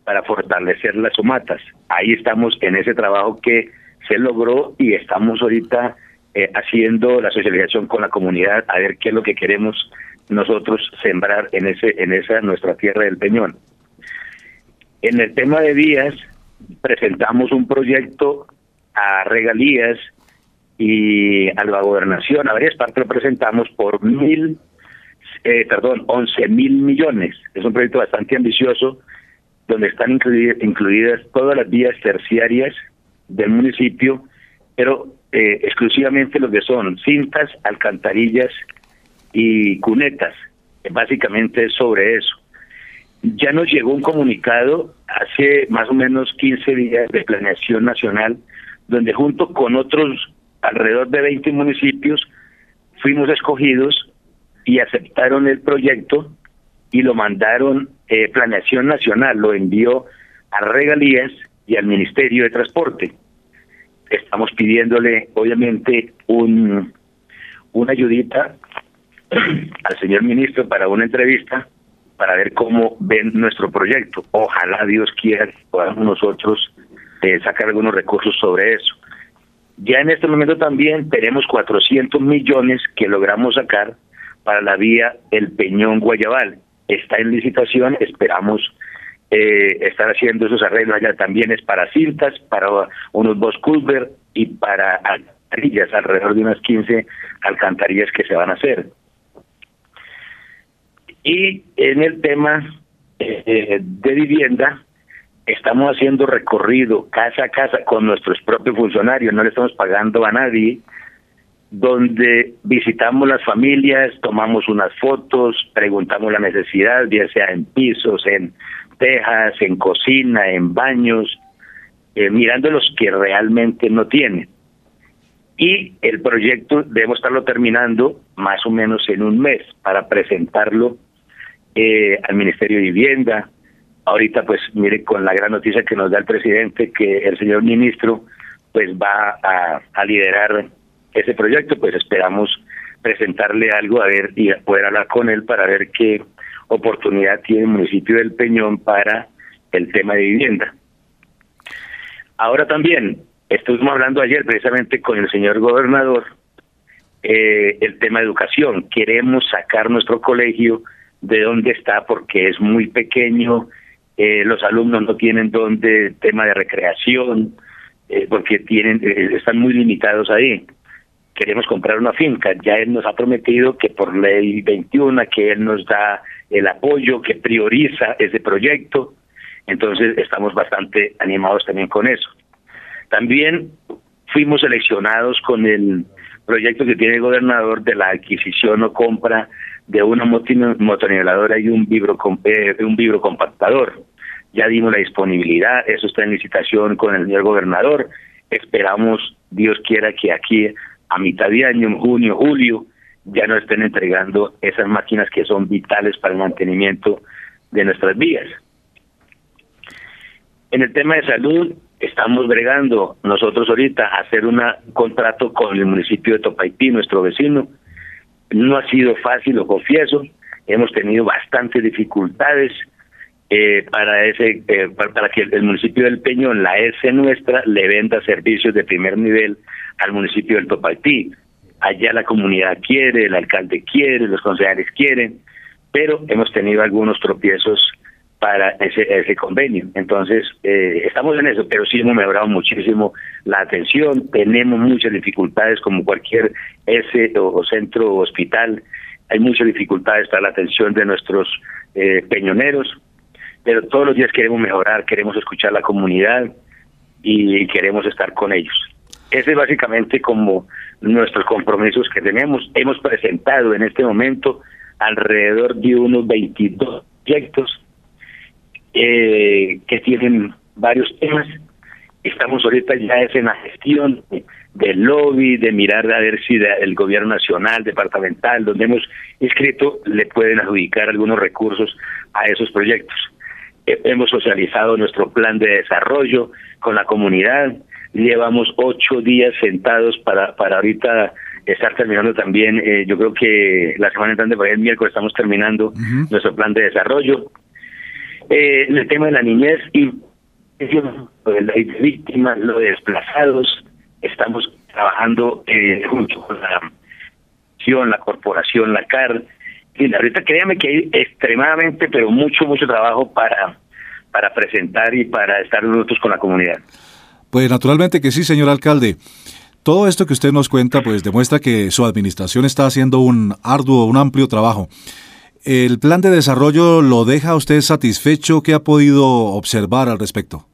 Speaker 10: para fortalecer las somatas. Ahí estamos en ese trabajo que se logró y estamos ahorita eh, haciendo la socialización con la comunidad a ver qué es lo que queremos nosotros sembrar en ese en esa nuestra tierra del Peñón. En el tema de vías, presentamos un proyecto a regalías y a la gobernación, a varias partes lo presentamos por mil, eh, perdón, once mil millones. Es un proyecto bastante ambicioso, donde están incluidas, incluidas todas las vías terciarias del municipio, pero eh, exclusivamente lo que son cintas, alcantarillas y cunetas. Básicamente es sobre eso. Ya nos llegó un comunicado hace más o menos quince días de Planeación Nacional, donde junto con otros alrededor de veinte municipios fuimos escogidos y aceptaron el proyecto y lo mandaron, eh, Planeación Nacional lo envió a regalías y al Ministerio de Transporte. Estamos pidiéndole, obviamente, un una ayudita al señor ministro para una entrevista, para ver cómo ven nuestro proyecto. Ojalá Dios quiera que podamos nosotros eh, sacar algunos recursos sobre eso. Ya en este momento también tenemos cuatrocientos millones que logramos sacar para la vía El Peñón Guayabal. Está en licitación, esperamos eh, estar haciendo esos arreglos allá. También es para cintas, para unos dos culver y para alcantarillas, alrededor de unas quince alcantarillas que se van a hacer. Y en el tema eh, de vivienda, estamos haciendo recorrido casa a casa con nuestros propios funcionarios, no le estamos pagando a nadie, donde visitamos las familias, tomamos unas fotos, preguntamos la necesidad, ya sea en pisos, en tejas, en cocina, en baños, eh, mirando los que realmente no tienen. Y el proyecto debemos estarlo terminando más o menos en un mes para presentarlo eh, al Ministerio de Vivienda. Ahorita, pues, mire, con la gran noticia que nos da el presidente, que el señor ministro, pues, va a, a liderar ese proyecto, pues esperamos presentarle algo, a ver, y poder hablar con él para ver qué oportunidad tiene el municipio del Peñón para el tema de vivienda. Ahora también, estuvimos hablando ayer precisamente con el señor gobernador, eh, el tema de educación. Queremos sacar nuestro colegio de donde está porque es muy pequeño, eh, los alumnos no tienen donde, tema de recreación, eh, porque tienen eh, están muy limitados ahí. Queremos comprar una finca, ya él nos ha prometido que por ley veintiuno, que él nos da el apoyo, que prioriza ese proyecto, entonces estamos bastante animados también con eso. También fuimos seleccionados con el proyecto que tiene el gobernador de la adquisición o compra de una motorineladora y un vibro, eh, un vibrocompactador. Ya dimos la disponibilidad, eso está en licitación con el señor gobernador. Esperamos, Dios quiera, que aquí a mitad de año, en junio, julio, ya nos estén entregando esas máquinas que son vitales para el mantenimiento de nuestras vías. En el tema de salud, estamos bregando nosotros ahorita a hacer un contrato con el municipio de Topaití, nuestro vecino. No ha sido fácil, lo confieso, hemos tenido bastantes dificultades eh, para ese eh, para, para que el municipio del Peñón, la S nuestra, le venda servicios de primer nivel al municipio del Topaití. Allá la comunidad quiere, el alcalde quiere, los concejales quieren, pero hemos tenido algunos tropiezos para ese, ese convenio. Entonces, eh, estamos en eso, pero sí hemos mejorado muchísimo la atención. Tenemos muchas dificultades, como cualquier S o, o centro o hospital. Hay muchas dificultades para la atención de nuestros eh, peñoneros, pero todos los días queremos mejorar, queremos escuchar a la comunidad y queremos estar con ellos. Ese es básicamente como nuestros compromisos que tenemos. Hemos presentado en este momento alrededor de unos veintidós proyectos Eh, que tienen varios temas. Estamos ahorita ya es en la gestión del lobby, de mirar a ver si el gobierno nacional, departamental, donde hemos inscrito, le pueden adjudicar algunos recursos a esos proyectos. Eh, hemos socializado nuestro plan de desarrollo con la comunidad. Llevamos ocho días sentados para, para ahorita estar terminando también, eh, yo creo que la semana entrante, por el miércoles, estamos terminando uh-huh. nuestro plan de desarrollo. Eh, el tema de la niñez y lo de las víctimas, lo de desplazados, estamos trabajando eh, junto con la la corporación, la C A R, y ahorita créame que hay extremadamente, pero mucho, mucho trabajo para, para presentar y para estar nosotros con la comunidad.
Speaker 3: Pues naturalmente que sí, señor alcalde. Todo esto que usted nos cuenta, pues demuestra que su administración está haciendo un arduo, un amplio trabajo. ¿El plan de desarrollo lo deja a usted satisfecho? ¿Qué ha podido observar al respecto?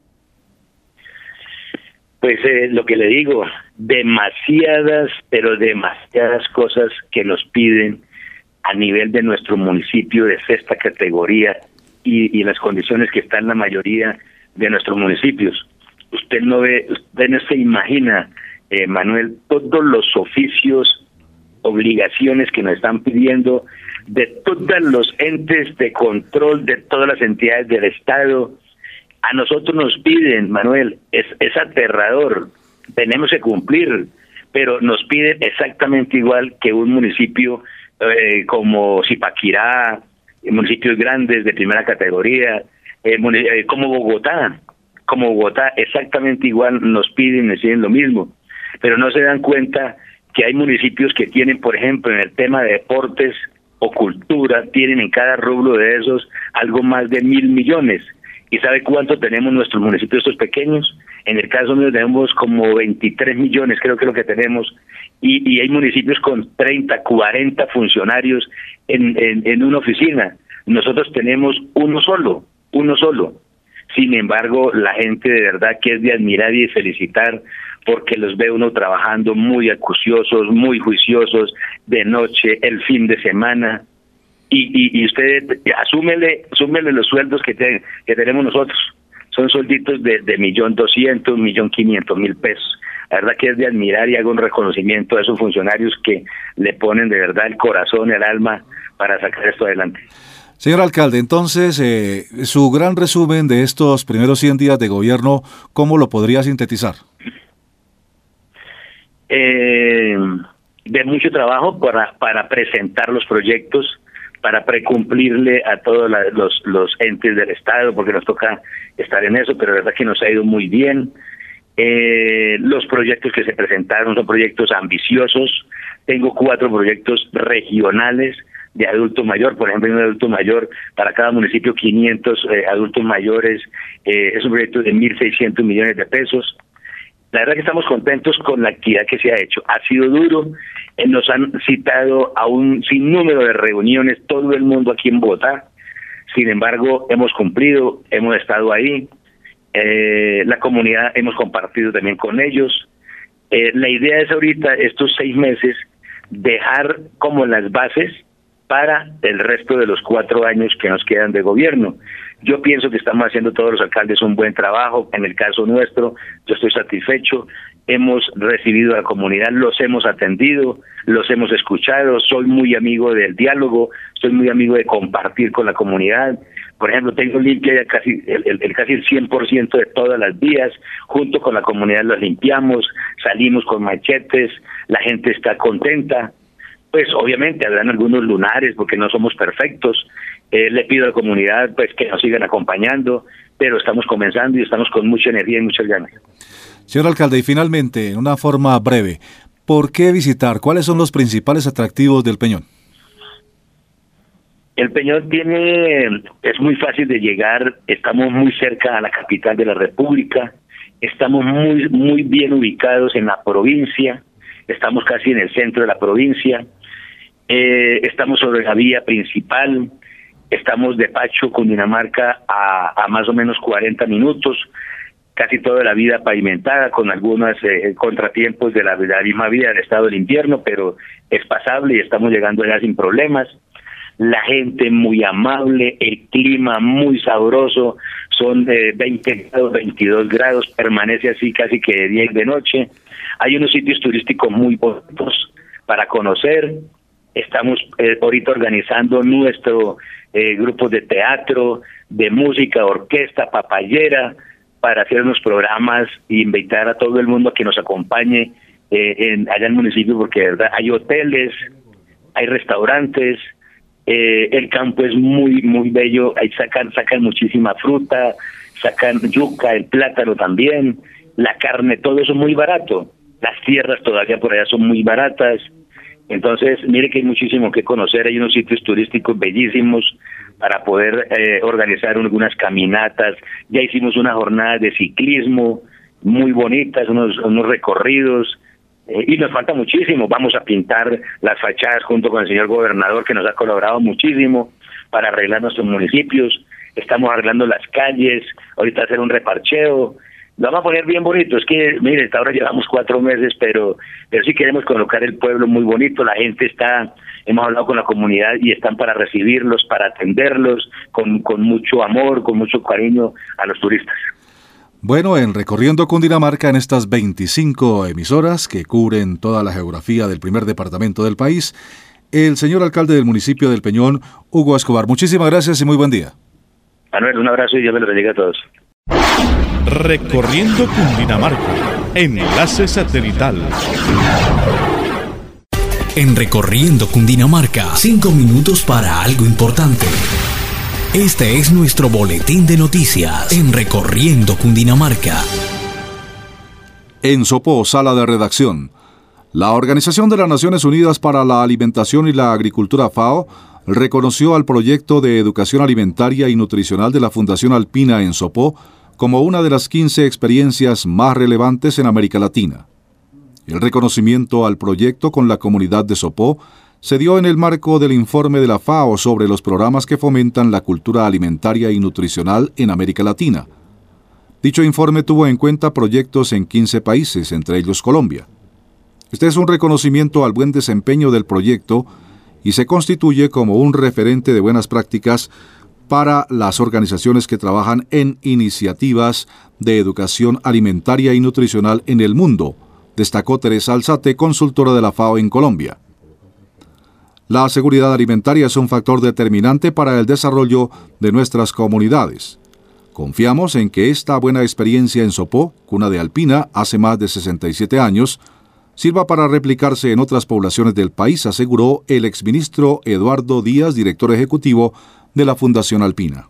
Speaker 10: Pues eh, lo que le digo, demasiadas, pero demasiadas cosas que nos piden a nivel de nuestro municipio de sexta categoría y, y las condiciones que están en la mayoría de nuestros municipios. Usted no ve, usted no se imagina, eh, Manuel, todos los oficios, obligaciones que nos están pidiendo de todos los entes de control, de todas las entidades del Estado. A nosotros nos piden, Manuel, es, es aterrador, tenemos que cumplir, pero nos piden exactamente igual que un municipio eh, como Zipaquirá, municipios grandes de primera categoría, eh, eh, como Bogotá, como Bogotá, exactamente igual nos piden, nos piden lo mismo, pero no se dan cuenta que hay municipios que tienen, por ejemplo, en el tema de deportes o cultura, tienen en cada rubro de esos algo más de mil millones. ¿Y sabe cuánto tenemos nuestros municipios estos pequeños? En el caso mío tenemos como veintitrés millones, creo que es lo que tenemos, y, y hay municipios con treinta, cuarenta funcionarios en, en, en una oficina. Nosotros tenemos uno solo, uno solo. Sin embargo, la gente de verdad que es de admirar y de felicitar, porque los ve uno trabajando muy acuciosos, muy juiciosos, de noche, el fin de semana. Y, y, y usted asúmele, asúmele los sueldos que, te, que tenemos nosotros. Son suelditos de, de millón doscientos, millón quinientos mil pesos. La verdad que es de admirar y hago un reconocimiento a esos funcionarios que le ponen de verdad el corazón, el alma para sacar esto adelante.
Speaker 3: Señor alcalde, entonces, eh, su gran resumen de estos primeros cien días de gobierno, ¿cómo lo podría sintetizar?
Speaker 10: Eh, de mucho trabajo para, para presentar los proyectos, para precumplirle a todos la, los, los entes del Estado, porque nos toca estar en eso, pero la verdad que nos ha ido muy bien. Eh, los proyectos que se presentaron son proyectos ambiciosos. Tengo cuatro proyectos regionales de adulto mayor, por ejemplo, un adulto mayor para cada municipio, quinientos eh, adultos mayores, eh, es un proyecto de mil seiscientos millones de pesos. La verdad que estamos contentos con la actividad que se ha hecho. Ha sido duro, eh, nos han citado a un sinnúmero de reuniones, todo el mundo aquí en Bogotá. Sin embargo, hemos cumplido, hemos estado ahí. Eh, la comunidad hemos compartido también con ellos. Eh, la idea es ahorita, estos seis meses, dejar como las bases para el resto de los cuatro años que nos quedan de gobierno. Yo pienso que estamos haciendo todos los alcaldes un buen trabajo. En el caso nuestro, yo estoy satisfecho. Hemos recibido a la comunidad, los hemos atendido, los hemos escuchado. Soy muy amigo del diálogo, soy muy amigo de compartir con la comunidad. Por ejemplo, tengo limpia ya casi el, el, el casi el cien por ciento de todas las vías. Junto con la comunidad las limpiamos, salimos con machetes, la gente está contenta. Pues obviamente habrán algunos lunares porque no somos perfectos. Eh, le pido a la comunidad pues que nos sigan acompañando, pero estamos comenzando y estamos con mucha energía y muchas ganas.
Speaker 3: Señor alcalde, y finalmente, en una forma breve, ¿por qué visitar? ¿Cuáles son los principales atractivos del Peñón?
Speaker 10: El Peñón tiene, es muy fácil de llegar, estamos muy cerca a la capital de la República, estamos muy, muy bien ubicados en la provincia, estamos casi en el centro de la provincia. Eh, estamos sobre la vía principal, estamos de Pacho, Cundinamarca, a, a más o menos cuarenta minutos, casi toda la vida pavimentada, con algunos eh, contratiempos de la, de la misma vía del estado del invierno, pero es pasable y estamos llegando allá sin problemas. La gente muy amable, el clima muy sabroso, son eh, veinte grados, veintidós grados, permanece así casi que de día y de noche. Hay unos sitios turísticos muy bonitos para conocer. Estamos eh, ahorita organizando nuestro eh, grupo de teatro, de música, orquesta, papayera, para hacer unos programas e invitar a todo el mundo a que nos acompañe eh, en, allá en el municipio, porque de verdad hay hoteles, hay restaurantes, Eh, el campo es muy, muy bello, ahí sacan, sacan muchísima fruta, sacan yuca, el plátano también, la carne, todo eso muy barato. Las tierras todavía por allá son muy baratas. Entonces, mire que hay muchísimo que conocer, hay unos sitios turísticos bellísimos para poder eh, organizar algunas caminatas. Ya hicimos una jornada de ciclismo muy bonitas, unos, unos recorridos, eh, y nos falta muchísimo. Vamos a pintar las fachadas junto con el señor gobernador, que nos ha colaborado muchísimo para arreglar nuestros municipios. Estamos arreglando las calles, ahorita hacer un reparcheo. Lo vamos a poner bien bonito. Es que, mire, hasta ahora llevamos cuatro meses, pero, pero sí queremos colocar el pueblo muy bonito. La gente está, hemos hablado con la comunidad y están para recibirlos, para atenderlos con, con mucho amor, con mucho cariño a los turistas.
Speaker 3: Bueno, en Recorriendo Cundinamarca, en estas veinticinco emisoras que cubren toda la geografía del primer departamento del país, el señor alcalde del municipio del Peñón, Hugo Escobar. Muchísimas gracias y muy buen día.
Speaker 10: Manuel, un abrazo y Dios me los bendiga a todos.
Speaker 4: Recorriendo Cundinamarca, enlace satelital.
Speaker 1: En Recorriendo Cundinamarca, cinco minutos para algo importante. Este es nuestro boletín de noticias en Recorriendo Cundinamarca.
Speaker 3: En Sopó, sala de redacción. La Organización de las Naciones Unidas para la Alimentación y la Agricultura FAO reconoció al proyecto de educación alimentaria y nutricional de la Fundación Alpina en Sopó como una de las quince experiencias más relevantes en América Latina. El reconocimiento al proyecto con la comunidad de Sopó se dio en el marco del informe de la FAO sobre los programas que fomentan la cultura alimentaria y nutricional en América Latina. Dicho informe tuvo en cuenta proyectos en quince países, entre ellos Colombia. Este es un reconocimiento al buen desempeño del proyecto y se constituye como un referente de buenas prácticas para las organizaciones que trabajan en iniciativas de educación alimentaria y nutricional en el mundo, destacó Teresa Alzate, consultora de la FAO en Colombia. La seguridad alimentaria es un factor determinante para el desarrollo de nuestras comunidades. Confiamos en que esta buena experiencia en Sopó, cuna de Alpina, hace más de sesenta y siete años, sirva para replicarse en otras poblaciones del país, aseguró el exministro Eduardo Díaz, director ejecutivo de la Fundación Alpina.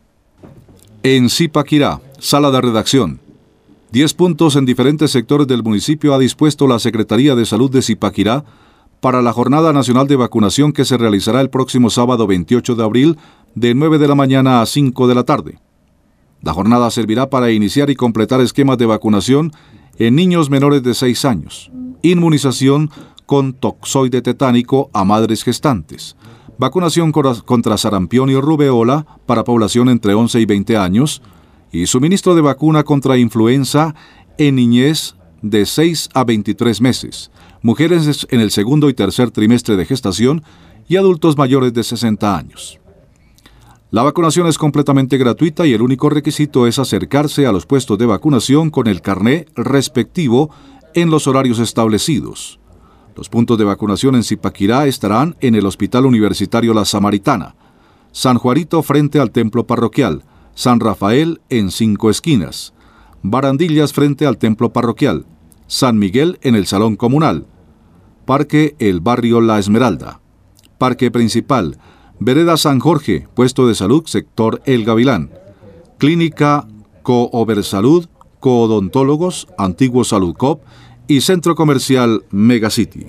Speaker 3: En Zipaquirá, sala de redacción. Diez puntos en diferentes sectores del municipio ha dispuesto la Secretaría de Salud de Zipaquirá para la Jornada Nacional de Vacunación que se realizará el próximo sábado veintiocho de abril de nueve de la mañana a cinco de la tarde. La jornada servirá para iniciar y completar esquemas de vacunación en niños menores de seis años, inmunización con toxoide tetánico a madres gestantes, vacunación contra sarampión y rubeola para población entre once y veinte años y suministro de vacuna contra influenza en niñez de seis a veintitrés meses, mujeres en el segundo y tercer trimestre de gestación y adultos mayores de sesenta años. La vacunación es completamente gratuita y el único requisito es acercarse a los puestos de vacunación con el carné respectivo en los horarios establecidos. Los puntos de vacunación en Zipaquirá estarán en el Hospital Universitario La Samaritana, San Juarito frente al Templo Parroquial, San Rafael en Cinco Esquinas, Barandillas frente al Templo Parroquial, San Miguel en el Salón Comunal, Parque El Barrio La Esmeralda, Parque Principal, Vereda San Jorge, Puesto de Salud, Sector El Gavilán, Clínica Cooversalud, Coodontólogos, Antiguo Salud Cop y Centro Comercial Megacity.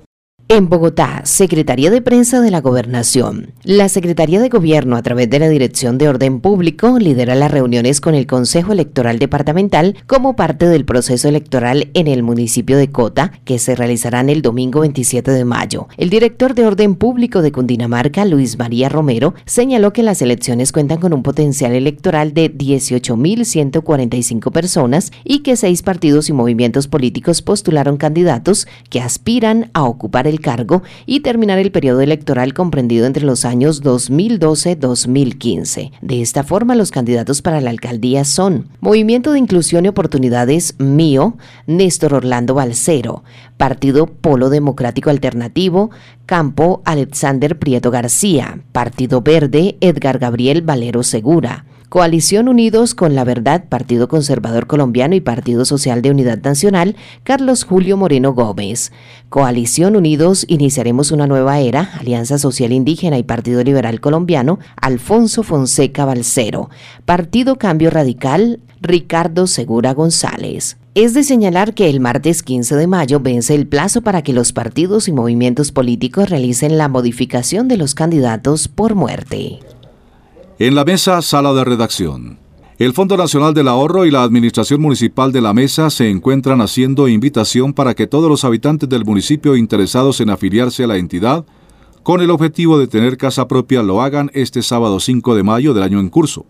Speaker 2: En Bogotá, Secretaría de Prensa de la Gobernación. La Secretaría de Gobierno, a través de la Dirección de Orden Público, lidera las reuniones con el Consejo Electoral Departamental como parte del proceso electoral en el municipio de Cota, que se realizarán el domingo veintisiete de mayo. El director de Orden Público de Cundinamarca, Luis María Romero, señaló que las elecciones cuentan con un potencial electoral de dieciocho mil ciento cuarenta y cinco personas y que seis partidos y movimientos políticos postularon candidatos que aspiran a ocupar el cargo y terminar el periodo electoral comprendido entre los años dos mil doce a dos mil quince. De esta forma, los candidatos para la alcaldía son Movimiento de Inclusión y Oportunidades Mío, Néstor Orlando Balcero, Partido Polo Democrático Alternativo, Campo Alexander Prieto García, Partido Verde Edgar Gabriel Valero Segura, Coalición Unidos con la Verdad, Partido Conservador Colombiano y Partido Social de Unidad Nacional, Carlos Julio Moreno Gómez. Coalición Unidos, Iniciaremos una Nueva Era, Alianza Social Indígena y Partido Liberal Colombiano, Alfonso Fonseca Balcero. Partido Cambio Radical, Ricardo Segura González. Es de señalar que el martes quince de mayo vence el plazo para que los partidos y movimientos políticos realicen la modificación de los candidatos por muerte.
Speaker 3: En la mesa, sala de redacción. El Fondo Nacional del Ahorro y la Administración Municipal de la Mesa se encuentran haciendo invitación para que todos los habitantes del municipio interesados en afiliarse a la entidad, con el objetivo de tener casa propia, lo hagan este sábado cinco de mayo del año en curso.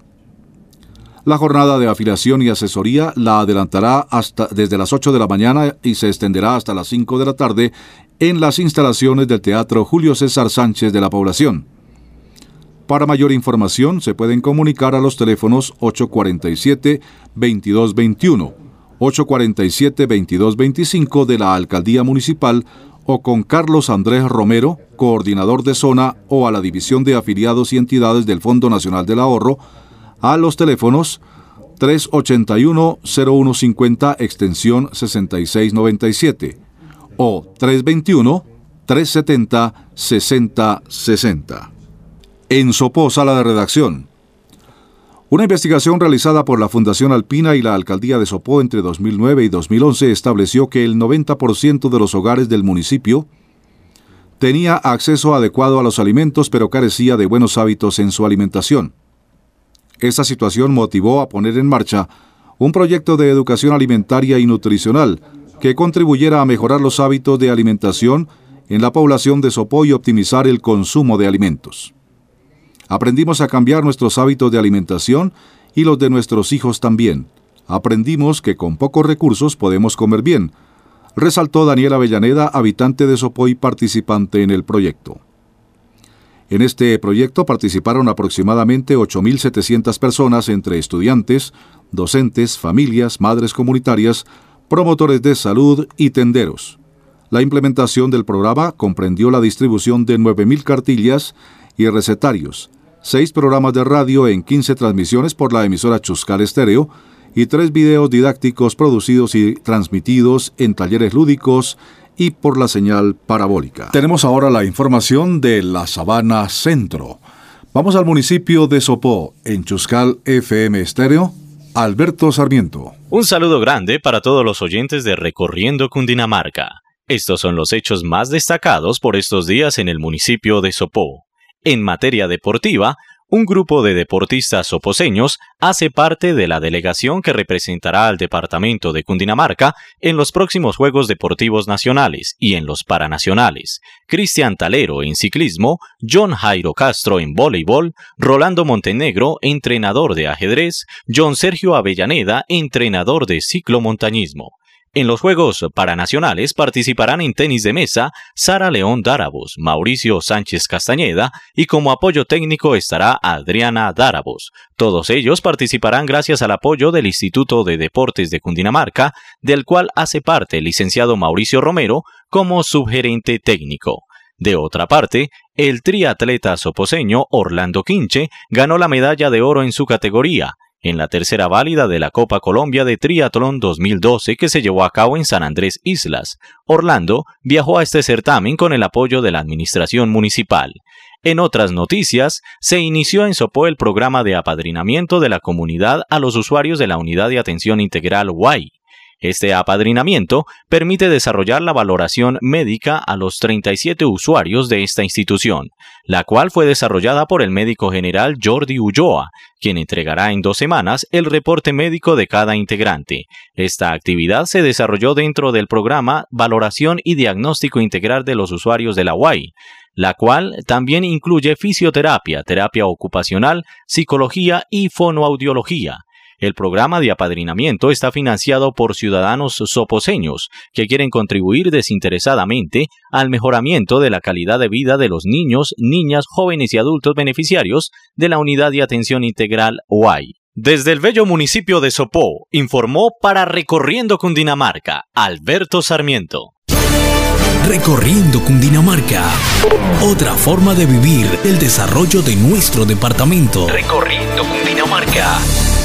Speaker 3: La jornada de afiliación y asesoría la adelantará hasta desde las ocho de la mañana y se extenderá hasta las cinco de la tarde en las instalaciones del Teatro Julio César Sánchez de la Población. Para mayor información se pueden comunicar a los teléfonos ocho cuarenta y siete, veintidós veintiuno, ocho cuarenta y siete, veintidós veinticinco de la Alcaldía Municipal o con Carlos Andrés Romero, coordinador de zona, o a la División de Afiliados y Entidades del Fondo Nacional del Ahorro, a los teléfonos tres ochenta y uno, cero uno cincuenta, extensión sesenta y seis noventa y siete o tres veintiuno, trescientos setenta, sesenta sesenta. En Sopó, sala de redacción. Una investigación realizada por la Fundación Alpina y la Alcaldía de Sopó entre dos mil nueve y dos mil once estableció que el noventa por ciento de los hogares del municipio tenía acceso adecuado a los alimentos, pero carecía de buenos hábitos en su alimentación. Esta situación motivó a poner en marcha un proyecto de educación alimentaria y nutricional que contribuyera a mejorar los hábitos de alimentación en la población de Sopó y optimizar el consumo de alimentos. Aprendimos a cambiar nuestros hábitos de alimentación y los de nuestros hijos también. Aprendimos que con pocos recursos podemos comer bien, resaltó Daniela Avellaneda, habitante de Sopó y participante en el proyecto. En este proyecto participaron aproximadamente ocho mil setecientas personas entre estudiantes, docentes, familias, madres comunitarias, promotores de salud y tenderos. La implementación del programa comprendió la distribución de nueve mil cartillas y recetarios, seis programas de radio en quince transmisiones por la emisora Chuscar Estéreo y tres videos didácticos producidos y transmitidos en talleres lúdicos y por la señal parabólica. Tenemos ahora la información de la Sabana Centro. Vamos al municipio de Sopó, en Chuscar F M Estéreo. Alberto Sarmiento.
Speaker 11: Un saludo grande para todos los oyentes de Recorriendo Cundinamarca. Estos son los hechos más destacados por estos días en el municipio de Sopó. En materia deportiva, un grupo de deportistas soposeños hace parte de la delegación que representará al departamento de Cundinamarca en los próximos Juegos Deportivos Nacionales y en los Paranacionales. Cristian Talero en ciclismo, John Jairo Castro en voleibol, Rolando Montenegro, entrenador de ajedrez, John Sergio Avellaneda, entrenador de ciclomontañismo. En los Juegos Paranacionales participarán en tenis de mesa Sara León Darabos, Mauricio Sánchez Castañeda y como apoyo técnico estará Adriana Darabos. Todos ellos participarán gracias al apoyo del Instituto de Deportes de Cundinamarca, del cual hace parte el licenciado Mauricio Romero como subgerente técnico. De otra parte, el triatleta soposeño Orlando Quinche ganó la medalla de oro en su categoría, en la tercera válida de la Copa Colombia de Triatlón dos mil doce que se llevó a cabo en San Andrés Islas. Orlando viajó a este certamen con el apoyo de la administración municipal. En otras noticias, se inició en Sopó el programa de apadrinamiento de la comunidad a los usuarios de la Unidad de Atención Integral U A I. Este apadrinamiento permite desarrollar la valoración médica a los treinta y siete usuarios de esta institución, la cual fue desarrollada por el médico general Jordi Ulloa, quien entregará en dos semanas el reporte médico de cada integrante. Esta actividad se desarrolló dentro del programa Valoración y Diagnóstico Integral de los Usuarios de la U A I, la cual también incluye fisioterapia, terapia ocupacional, psicología y fonoaudiología. El programa de apadrinamiento está financiado por ciudadanos soposeños que quieren contribuir desinteresadamente al mejoramiento de la calidad de vida de los niños, niñas, jóvenes y adultos beneficiarios de la Unidad de Atención Integral U A I. Desde el bello municipio de Sopó, informó para Recorriendo Cundinamarca, Alberto Sarmiento.
Speaker 1: Recorriendo Cundinamarca. Otra forma de vivir el desarrollo de nuestro departamento. Recorriendo Cundinamarca.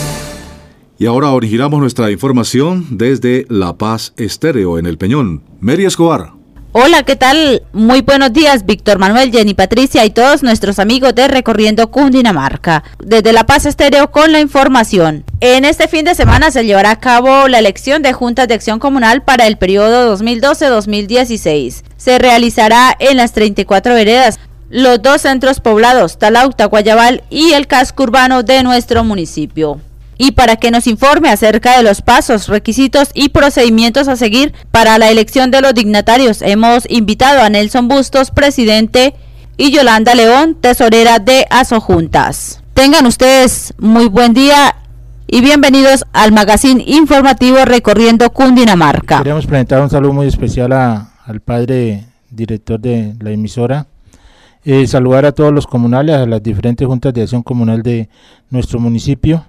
Speaker 3: Y ahora originamos nuestra información desde La Paz Estéreo en El Peñón. Mary Escobar.
Speaker 6: Hola, ¿qué tal? Muy buenos días, Víctor Manuel, Jenny Patricia y todos nuestros amigos de Recorriendo Cundinamarca. Desde La Paz Estéreo con la información. En este fin de semana se llevará a cabo la elección de juntas de acción comunal para el periodo dos mil doce a dos mil dieciséis. Se realizará en las treinta y cuatro veredas, los dos centros poblados, Talauta, Guayabal y el casco urbano de nuestro municipio. Y para que nos informe acerca de los pasos, requisitos y procedimientos a seguir para la elección de los dignatarios, hemos invitado a Nelson Bustos, presidente, y Yolanda León, tesorera de Asojuntas. Tengan ustedes muy buen día y bienvenidos al magazine informativo Recorriendo Cundinamarca.
Speaker 12: Queremos presentar un saludo muy especial a, al padre director de la emisora, eh, saludar a todos los comunales, a las diferentes juntas de acción comunal de nuestro municipio.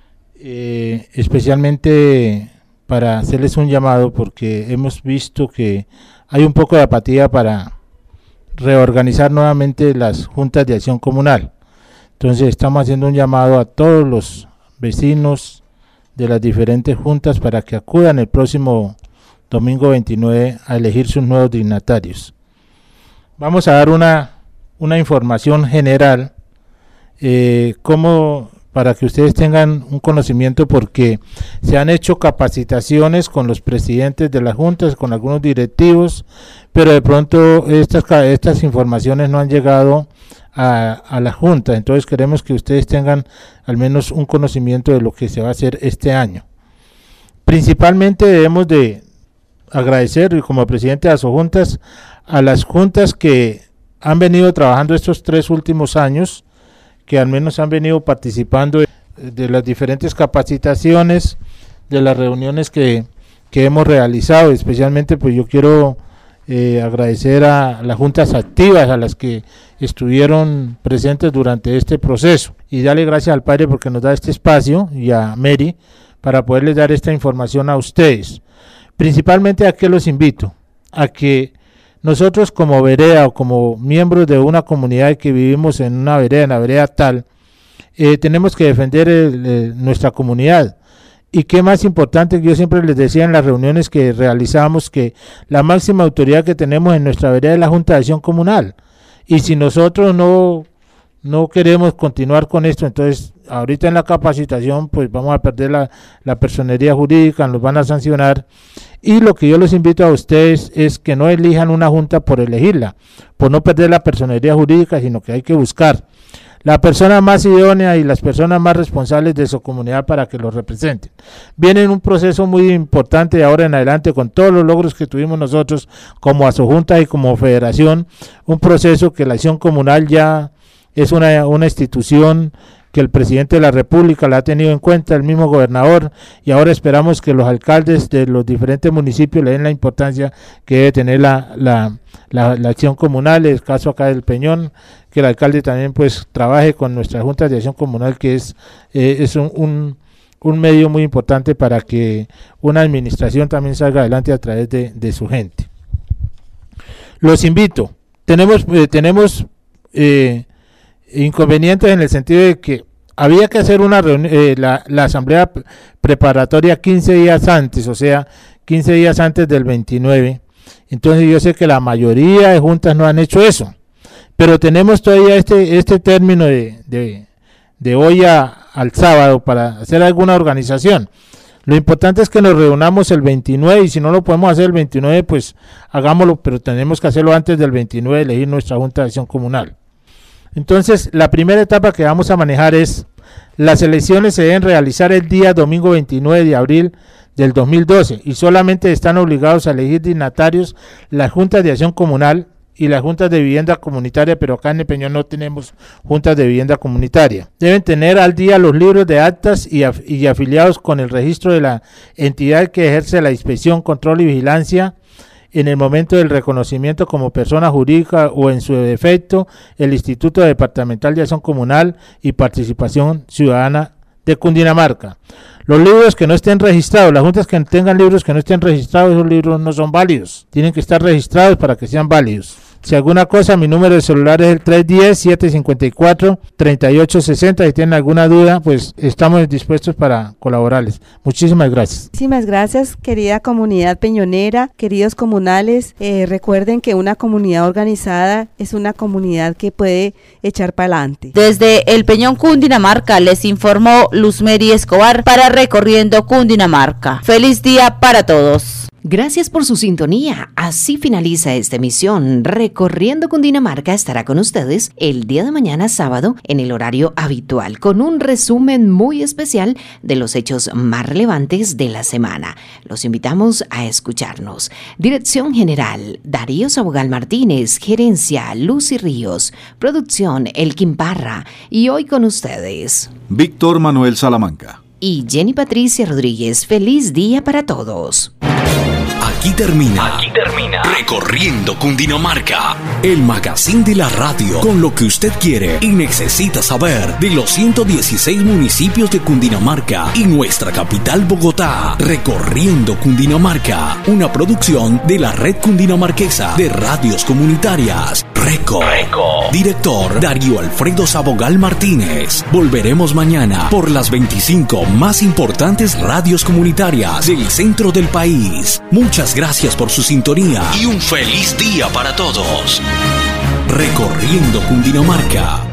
Speaker 12: Eh, especialmente para hacerles un llamado porque hemos visto que hay un poco de apatía para reorganizar nuevamente las juntas de acción comunal. Entonces estamos haciendo un llamado a todos los vecinos de las diferentes juntas para que acudan el próximo domingo veintinueve a elegir sus nuevos dignatarios. Vamos a dar una, una información general eh, cómo para que ustedes tengan un conocimiento, porque se han hecho capacitaciones con los presidentes de las juntas, con algunos directivos, pero de pronto estas, estas informaciones no han llegado a, a la junta. Entonces queremos que ustedes tengan al menos un conocimiento de lo que se va a hacer este año. Principalmente debemos de agradecer, como presidente de las juntas, a las juntas que han venido trabajando estos tres últimos años, que al menos han venido participando de, de las diferentes capacitaciones, de las reuniones que, que hemos realizado. Especialmente pues yo quiero eh, agradecer a las juntas activas, a las que estuvieron presentes durante este proceso, y darle gracias al Padre porque nos da este espacio, y a Mary para poderles dar esta información a ustedes. Principalmente, ¿a qué los invito? A que nosotros como vereda o como miembros de una comunidad que vivimos en una vereda, en la vereda tal, eh, tenemos que defender el, el, nuestra comunidad. Y qué más importante, que yo siempre les decía en las reuniones que realizamos, que la máxima autoridad que tenemos en nuestra vereda es la Junta de Acción Comunal. Y si nosotros no, no queremos continuar con esto, entonces ahorita en la capacitación pues vamos a perder la, la personería jurídica, nos van a sancionar. Y lo que yo les invito a ustedes es que no elijan una junta por elegirla, por no perder la personería jurídica, sino que hay que buscar la persona más idónea y las personas más responsables de su comunidad para que los representen. Viene un proceso muy importante de ahora en adelante, con todos los logros que tuvimos nosotros como Asojunta y como federación, un proceso que la acción comunal ya es una, una institución que el presidente de la República la ha tenido en cuenta, el mismo gobernador, y ahora esperamos que los alcaldes de los diferentes municipios le den la importancia que debe tener la, la, la, la acción comunal. El caso acá del Peñón, que el alcalde también pues trabaje con nuestras juntas de acción comunal, que es, eh, es un, un, un medio muy importante para que una administración también salga adelante a través de, de su gente. Los invito, tenemos, eh, tenemos eh, inconvenientes en el sentido de que había que hacer una reunión, eh, la, la asamblea preparatoria quince días antes, o sea, quince días antes del veintinueve. Entonces yo sé que la mayoría de juntas no han hecho eso, pero tenemos todavía este este término de, de, de hoy a, al sábado para hacer alguna organización. Lo importante es que nos reunamos el veintinueve, y si no lo podemos hacer el veintinueve, pues hagámoslo, pero tenemos que hacerlo antes del veintinueve, elegir nuestra Junta de Acción Comunal. Entonces, la primera etapa que vamos a manejar es: las elecciones se deben realizar el día domingo veintinueve de abril del dos mil doce, y solamente están obligados a elegir dignatarios las juntas de acción comunal y las juntas de vivienda comunitaria, pero acá en el Peñón no tenemos juntas de vivienda comunitaria. Deben tener al día los libros de actas y, af y afiliados con el registro de la entidad que ejerce la inspección, control y vigilancia en el momento del reconocimiento como persona jurídica, o en su defecto el Instituto Departamental de Acción Comunal y Participación Ciudadana de Cundinamarca. Los libros que no estén registrados, las juntas que tengan libros que no estén registrados, esos libros no son válidos. Tienen que estar registrados para que sean válidos. Si alguna cosa, mi número de celular es el tres uno cero, siete cinco cuatro, tres ocho seis cero. Si tienen alguna duda, pues estamos dispuestos para colaborarles. Muchísimas gracias.
Speaker 13: Muchísimas gracias, querida comunidad peñonera, queridos comunales. Eh, recuerden que una comunidad organizada es una comunidad que puede echar para adelante.
Speaker 6: Desde el Peñón Cundinamarca les informó Luzmeri Escobar para Recorriendo Cundinamarca. Feliz día para todos.
Speaker 2: Gracias por su sintonía. Así finaliza esta emisión. Recorriendo Cundinamarca estará con ustedes el día de mañana sábado en el horario habitual con un resumen muy especial de los hechos más relevantes de la semana. Los invitamos a escucharnos. Dirección General, Darío Sabogal Martínez. Gerencia, Lucy Ríos. Producción, Elkin Parra. Y hoy con ustedes,
Speaker 3: Víctor Manuel Salamanca
Speaker 2: y Jenny Patricia Rodríguez. Feliz día para todos.
Speaker 1: Aquí termina, Aquí termina Recorriendo Cundinamarca, el magazine de la radio con lo que usted quiere y necesita saber de los ciento dieciséis municipios de Cundinamarca y nuestra capital Bogotá. Recorriendo Cundinamarca, una producción de la Red Cundinamarquesa de Radios Comunitarias. Reco. Reco. Director Darío Alfredo Sabogal Martínez. Volveremos mañana por las veinticinco más importantes radios comunitarias del centro del país. Muchas gracias por su sintonía y un feliz día para todos. Recorriendo Cundinamarca.